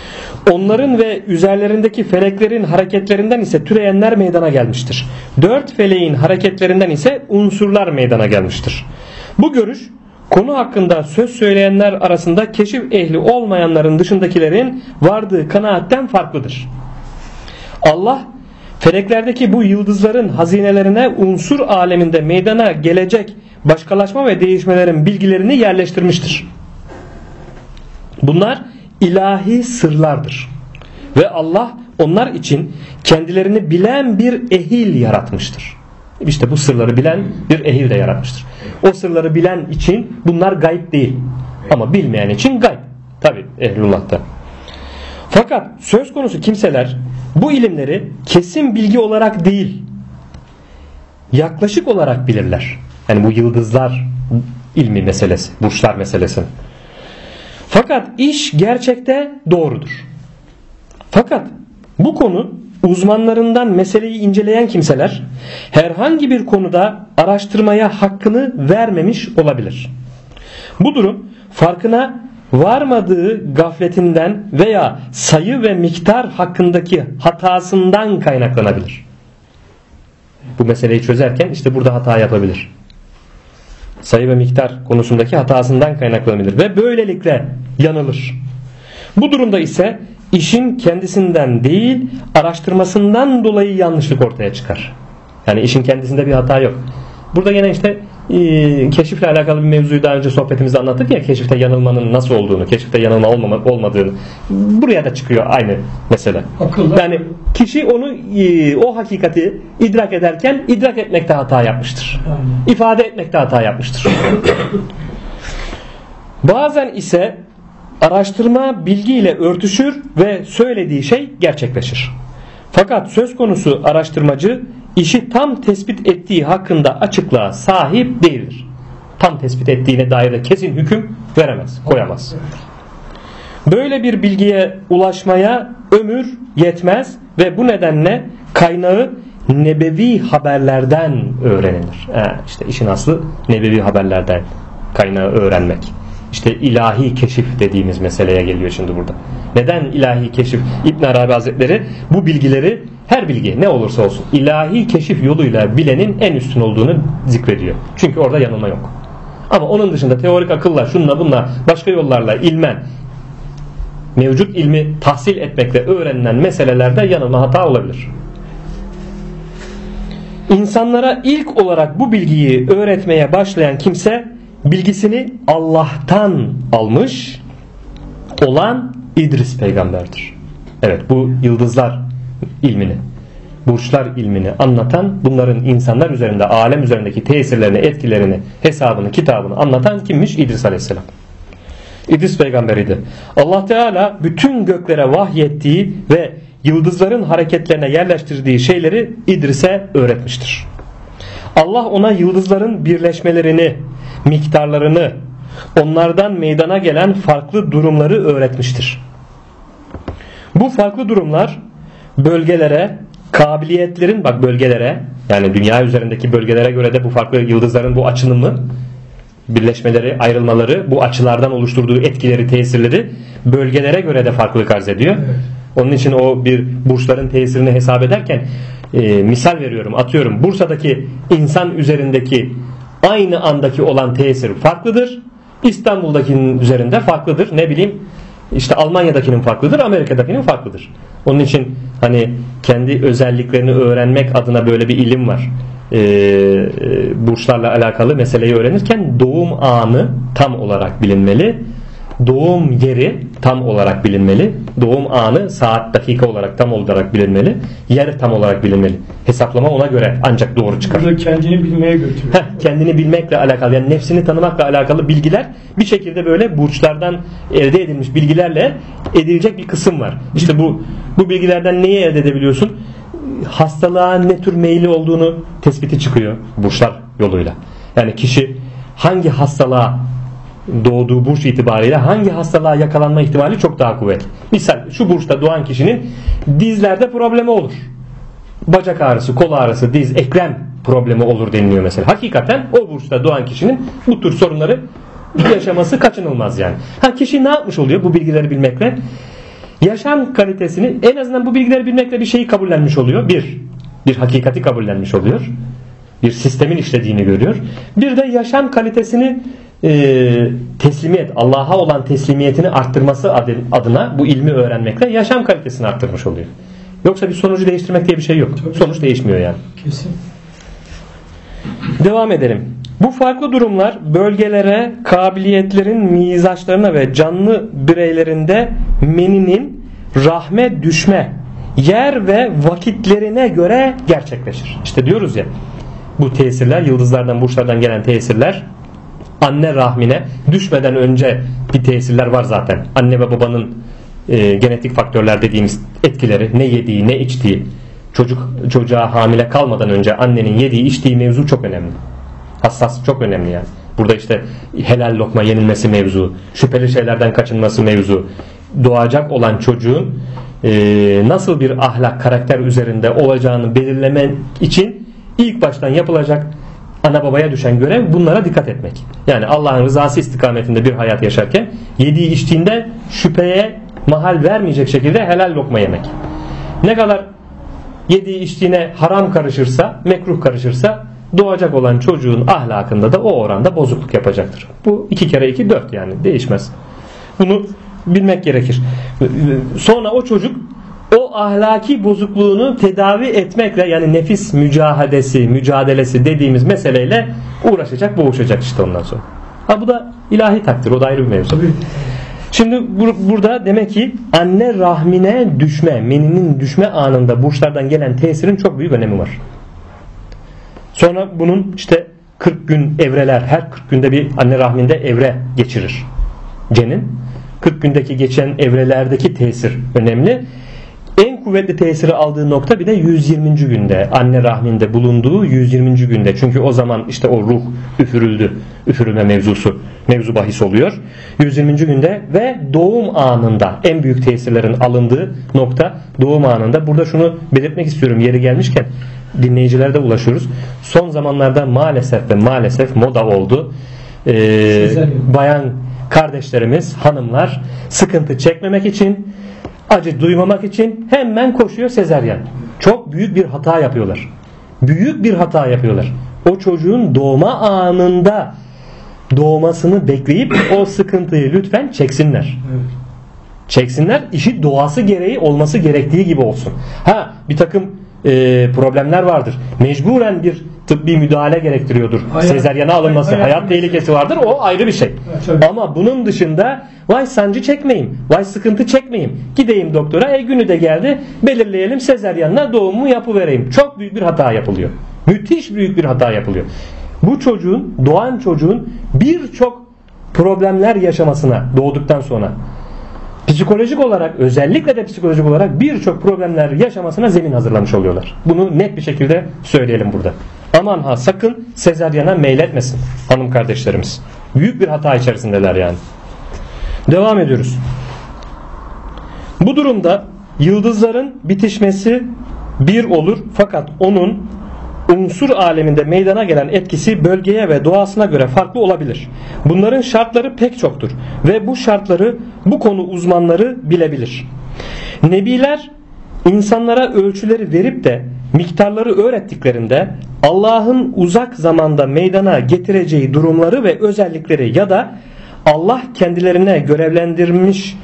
Onların ve üzerlerindeki feleklerin hareketlerinden ise türeyenler meydana gelmiştir. 4 feleğin hareketlerinden ise unsurlar meydana gelmiştir. Bu görüş konu hakkında söz söyleyenler arasında keşif ehli olmayanların dışındakilerin vardığı kanaatten farklıdır. Allah feleklerdeki bu yıldızların hazinelerine unsur aleminde meydana gelecek başkalaşma ve değişmelerin bilgilerini yerleştirmiştir. Bunlar ilahi sırlardır. Ve Allah onlar için kendilerini bilen bir ehil yaratmıştır. İşte bu sırları bilen bir ehil de yaratmıştır. O sırları bilen için bunlar gayb değil. Ama bilmeyen için gayb. Tabi ehlullah'ta. Fakat söz konusu kimseler bu ilimleri kesin bilgi olarak değil, yaklaşık olarak bilirler. Yani bu yıldızlar ilmi meselesi, burçlar meselesi. Fakat iş gerçekte doğrudur. Fakat bu konu uzmanlarından meseleyi inceleyen kimseler herhangi bir konuda araştırmaya hakkını vermemiş olabilir. Bu durum farkına varmadığı gafletinden veya sayı ve miktar hakkındaki hatasından kaynaklanabilir. Bu meseleyi çözerken işte burada hata yapabilir. Sayı ve miktar konusundaki hatasından kaynaklanabilir ve böylelikle yanılır. Bu durumda ise işin kendisinden değil, araştırmasından dolayı yanlışlık ortaya çıkar. Yani işin kendisinde bir hata yok. Burada yine işte keşifle alakalı bir mevzuyu daha önce sohbetimizde anlattık ya, keşifte yanılmanın nasıl olduğunu, keşifte yanılma olmadığını. Buraya da çıkıyor aynı mesele. Akıllı. Yani kişi onu o hakikati idrak ederken idrak etmekte hata yapmıştır. İfade etmekte hata yapmıştır. Bazen ise araştırma bilgiyle örtüşür ve söylediği şey gerçekleşir. Fakat söz konusu araştırmacı işi tam tespit ettiği hakkında açıklığa sahip değildir. Tam tespit ettiğine dair de kesin hüküm veremez, koyamaz. Böyle bir bilgiye ulaşmaya ömür yetmez ve bu nedenle kaynağı nebevi haberlerden öğrenilir. İşte işin aslı nebevi haberlerden kaynağı öğrenmek. İşte ilahi keşif dediğimiz meseleye geliyor şimdi burada. Neden ilahi keşif? İbn Arabi Hazretleri bu bilgileri, her bilgi ne olursa olsun ilahi keşif yoluyla bilenin en üstün olduğunu zikrediyor. Çünkü orada yanılma yok. Ama onun dışında teorik akılla, şunla bunla, başka yollarla ilmen mevcut ilmi tahsil etmekle öğrenilen meselelerde yanılma, hata olabilir. İnsanlara ilk olarak bu bilgiyi öğretmeye başlayan kimse bilgisini Allah'tan almış olan İdris peygamberdir. Evet, bu yıldızlar ilmini, burçlar ilmini anlatan, bunların insanlar üzerinde, alem üzerindeki tesirlerini, etkilerini, hesabını, kitabını anlatan kimmiş? İdris aleyhisselam. İdris peygamberiydi. Allah Teala bütün göklere vahyettiği ve yıldızların hareketlerine yerleştirdiği şeyleri İdris'e öğretmiştir. Allah ona yıldızların birleşmelerini, miktarlarını, onlardan meydana gelen farklı durumları öğretmiştir. Bu farklı durumlar bölgelere, kabiliyetlerin, bak bölgelere, yani dünya üzerindeki bölgelere göre de bu farklı yıldızların bu açılımı, birleşmeleri, ayrılmaları, bu açılardan oluşturduğu etkileri, tesirleri bölgelere göre de farklılık arz ediyor. Evet. Onun için o bir burçların tesirini hesap ederken misal veriyorum, atıyorum. Bursa'daki insan üzerindeki aynı andaki olan tesir farklıdır. İstanbul'dakinin üzerinde farklıdır. Ne bileyim işte Almanya'dakinin farklıdır, Amerika'dakinin farklıdır. Onun için hani kendi özelliklerini öğrenmek adına böyle bir ilim var. Burçlarla alakalı meseleyi öğrenirken doğum anı tam olarak bilinmeli. Doğum yeri tam olarak bilinmeli. Doğum anı saat, dakika olarak tam olarak bilinmeli. Yer tam olarak bilinmeli. Hesaplama ona göre ancak doğru çıkar. Burada kendini bilmeye götürüyor. Kendini bilmekle alakalı, yani nefsini tanımakla alakalı bilgiler bir şekilde böyle burçlardan elde edilmiş bilgilerle edilecek bir kısım var. İşte bu bilgilerden neyi elde edebiliyorsun? Hastalığa ne tür meyli olduğunu tespiti çıkıyor burçlar yoluyla. Yani kişi hangi hastalığa doğduğu burç itibariyle hangi hastalığa yakalanma ihtimali çok daha kuvvetli. Misal şu burçta doğan kişinin dizlerde problemi olur. Bacak ağrısı, kol ağrısı, diz, eklem problemi olur deniliyor mesela. Hakikaten o burçta doğan kişinin bu tür sorunları yaşaması kaçınılmaz yani. Kişi ne yapmış oluyor bu bilgileri bilmekle? yaşam kalitesini, en azından bu bilgileri bilmekle bir şeyi kabullenmiş oluyor. Bir hakikati kabullenmiş oluyor. Bir sistemin işlediğini görüyor. Bir de yaşam kalitesini teslimiyet, Allah'a olan teslimiyetini arttırması adına bu ilmi öğrenmekle yaşam kalitesini arttırmış oluyor. Yoksa bir sonucu değiştirmek diye bir şey yok. Sonuç değişmiyor yani. Kesin. Devam edelim. Bu farklı durumlar bölgelere, kabiliyetlerin mizaçlarına ve canlı bireylerinde meninin rahme düşme yer ve vakitlerine göre gerçekleşir. İşte diyoruz ya, bu tesirler, yıldızlardan, burçlardan gelen tesirler anne rahmine düşmeden önce bir tesirler var zaten. Anne ve babanın genetik faktörler dediğimiz etkileri, ne yediği, ne içtiği, çocuğa hamile kalmadan önce annenin yediği, içtiği mevzu çok önemli. Hassas, çok önemli yani. Burada işte helal lokma yenilmesi mevzu, şüpheli şeylerden kaçınması mevzu, doğacak olan çocuğun nasıl bir ahlak, karakter üzerinde olacağını belirlemen için ilk baştan yapılacak ana babaya düşen görev bunlara dikkat etmek. Yani Allah'ın rızası istikametinde bir hayat yaşarken yediği içtiğinde şüpheye mahal vermeyecek şekilde helal lokma yemek. Ne kadar yediği içtiğine haram karışırsa, mekruh karışırsa doğacak olan çocuğun ahlakında da o oranda bozukluk yapacaktır. Bu 2 kere 2 4 yani, değişmez. Bunu bilmek gerekir. Sonra o çocuk o ahlaki bozukluğunu tedavi etmekle, yani nefis mücadelesi dediğimiz meseleyle uğraşacak, boğuşacak işte ondan sonra. Bu da ilahi takdir, o da ayrı bir mevzu. Tabii. Şimdi burada demek ki anne rahmine düşme, meninin düşme anında burçlardan gelen tesirin çok büyük önemi var. Sonra bunun işte 40 gün evreler, her 40 günde bir anne rahminde evre geçirir cenin. 40 gündeki geçen evrelerdeki tesir önemli. En kuvvetli tesiri aldığı nokta bir de 120. günde, anne rahminde bulunduğu 120. günde. Çünkü o zaman işte o ruh üfürülme mevzu bahis oluyor. 120. günde ve doğum anında en büyük tesirlerin alındığı nokta doğum anında. Burada şunu belirtmek istiyorum, yeri gelmişken dinleyicilere de ulaşıyoruz. Son zamanlarda maalesef moda oldu. Bayan kardeşlerimiz, hanımlar sıkıntı çekmemek için, acı duymamak için hemen koşuyor sezaryen. Çok büyük bir hata yapıyorlar. Büyük bir hata yapıyorlar. O çocuğun doğma anında doğmasını bekleyip o sıkıntıyı lütfen çeksinler. Evet. Çeksinler, işi doğası gereği olması gerektiği gibi olsun. Bir takım problemler vardır. Mecburen bir tıbbi müdahale gerektiriyordur. Sezaryene alınması, hayat tehlikesi vardır. O ayrı bir şey. Evet. Ama bunun dışında vay sancı çekmeyeyim, vay sıkıntı çekmeyeyim, gideyim doktora, günü de geldi, belirleyelim, sezaryenle doğumu yapıvereyim. Çok büyük bir hata yapılıyor. Müthiş büyük bir hata yapılıyor. Bu doğan çocuğun birçok problemler yaşamasına, doğduktan sonra psikolojik olarak, özellikle de psikolojik olarak birçok problemler yaşamasına zemin hazırlamış oluyorlar. Bunu net bir şekilde söyleyelim burada. Aman ha, sakın sezaryana meyletmesin hanım kardeşlerimiz. Büyük bir hata içerisindeler yani. Devam ediyoruz. Bu durumda yıldızların bitişmesi bir olur, fakat onun unsur aleminde meydana gelen etkisi bölgeye ve doğasına göre farklı olabilir. Bunların şartları pek çoktur ve bu şartları bu konu uzmanları bilebilir. Nebiler insanlara ölçüleri verip de miktarları öğrettiklerinde Allah'ın uzak zamanda meydana getireceği durumları ve özellikleri ya da Allah kendilerine görevlendirmiş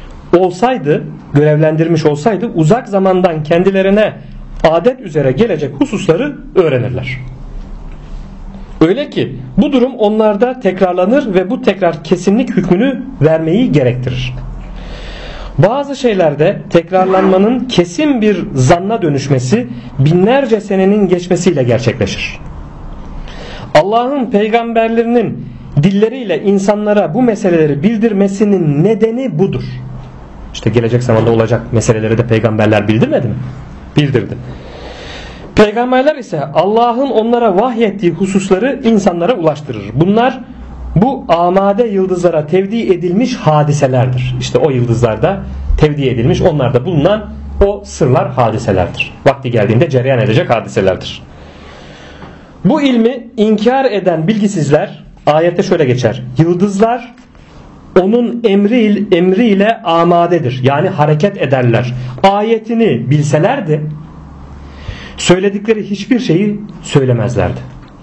olsaydı uzak zamandan kendilerine adet üzere gelecek hususları öğrenirler. Öyle ki bu durum onlarda tekrarlanır ve bu tekrar kesinlik hükmünü vermeyi gerektirir. Bazı şeylerde tekrarlanmanın kesin bir zanna dönüşmesi binlerce senenin geçmesiyle gerçekleşir. Allah'ın peygamberlerinin dilleriyle insanlara bu meseleleri bildirmesinin nedeni budur. İşte gelecek zamanda olacak meseleleri de peygamberler bildirmedi mi? Bildirdi. Peygamberler ise Allah'ın onlara vahyettiği hususları insanlara ulaştırır. Bunlar bu amade yıldızlara tevdi edilmiş hadiselerdir. İşte o yıldızlarda tevdi edilmiş, onlarda bulunan o sırlar hadiselerdir. Vakti geldiğinde cereyan edecek hadiselerdir. Bu ilmi inkar eden bilgisizler, ayette şöyle geçer: yıldızlar onun emriyle amadedir. Yani hareket ederler. Ayetini bilselerdi söyledikleri hiçbir şeyi söylemezlerdi.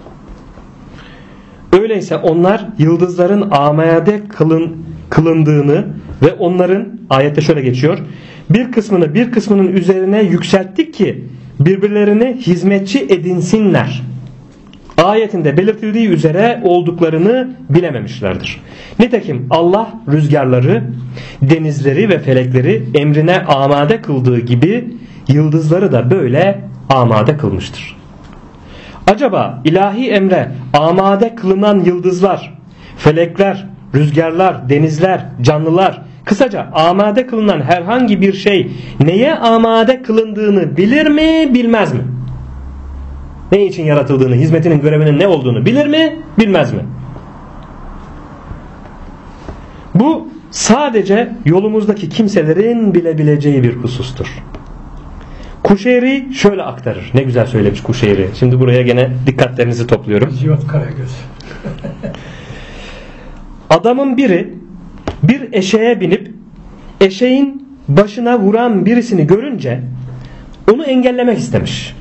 Öyleyse onlar yıldızların amade kılındığını ve onların, ayette şöyle geçiyor, bir kısmının üzerine yükselttik ki birbirlerini hizmetçi edinsinler. Ayetinde belirtildiği üzere olduklarını bilememişlerdir. Nitekim Allah rüzgarları, denizleri ve felekleri emrine amade kıldığı gibi yıldızları da böyle amade kılmıştır. Acaba ilahi emre amade kılınan yıldızlar, felekler, rüzgarlar, denizler, canlılar, kısaca amade kılınan herhangi bir şey neye amade kılındığını bilir mi, bilmez mi? Ne için yaratıldığını, hizmetinin, görevinin ne olduğunu bilir mi, bilmez mi? Bu sadece yolumuzdaki kimselerin bilebileceği bir husustur. Kuşeyri şöyle aktarır. Ne güzel söylemiş Kuşeyri. Şimdi buraya gene dikkatlerinizi topluyorum. Civat Karagöz. Adamın biri bir eşeğe binip eşeğin başına vuran birisini görünce onu engellemek istemiş.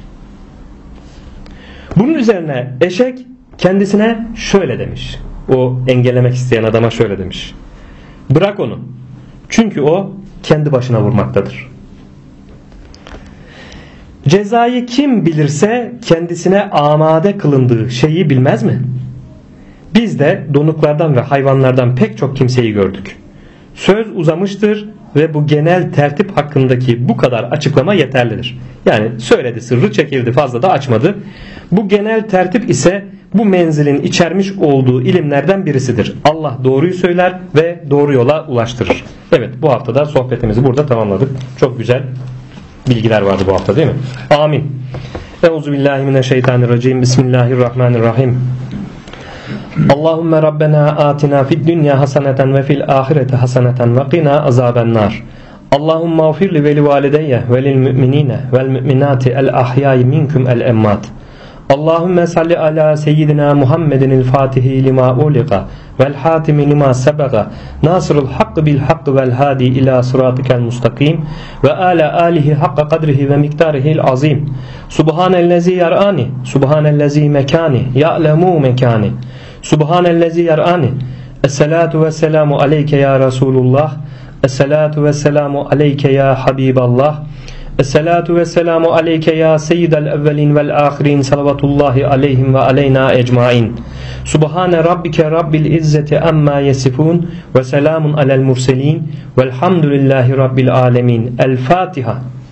Bunun üzerine eşek kendisine şöyle demiş. O engellemek isteyen adama şöyle demiş: bırak onu. Çünkü o kendi başına vurmaktadır. Cezayı kim bilirse kendisine amade kılındığı şeyi bilmez mi? Biz de donuklardan ve hayvanlardan pek çok kimseyi gördük. Söz uzamıştır ve bu genel tertip hakkındaki bu kadar açıklama yeterlidir. Yani söyledi, sırrı çekildi, fazla da açmadı. Bu genel tertip ise bu menzilin içermiş olduğu ilimlerden birisidir. Allah doğruyu söyler ve doğru yola ulaştırır. Evet, bu haftada sohbetimizi burada tamamladık. Çok güzel bilgiler vardı bu hafta, değil mi? Amin. Euzubillahimineşşeytanirracim. Bismillahirrahmanirrahim. Allahümme Rabbena atina fid dünya haseneten ve fil ahireti haseneten ve qina azabennar. Allahümme ağfirli ve li valideyye ve lil müminine vel müminati el ahyayi minkum el emmat. Allahümme salli ala seyyidina Muhammedin el fatihi lima uliqa vel hatimi lima sebaga nasırul hakkı bil hakkı vel hadi ila sıratikel mustakim ve ala alihi hakka kadrihi ve miktarihil azim. Subhanellezi yarani, subhanellezi mekani, ya'lemu mekani, subhanellezi yarani. Esselatu vesselamu aleyke ya Resulullah, esselatu vesselamu aleyke ya Habiballah, esselatu vesselamu aleyke ya seyyidel evvelin vel ahirin, salavatullahi aleyhim ve aleyna ecmain. Subhane rabbike rabbil izzeti amma yesifun ve selamun alel murselin velhamdülillahi rabbil alemin. El Fatiha.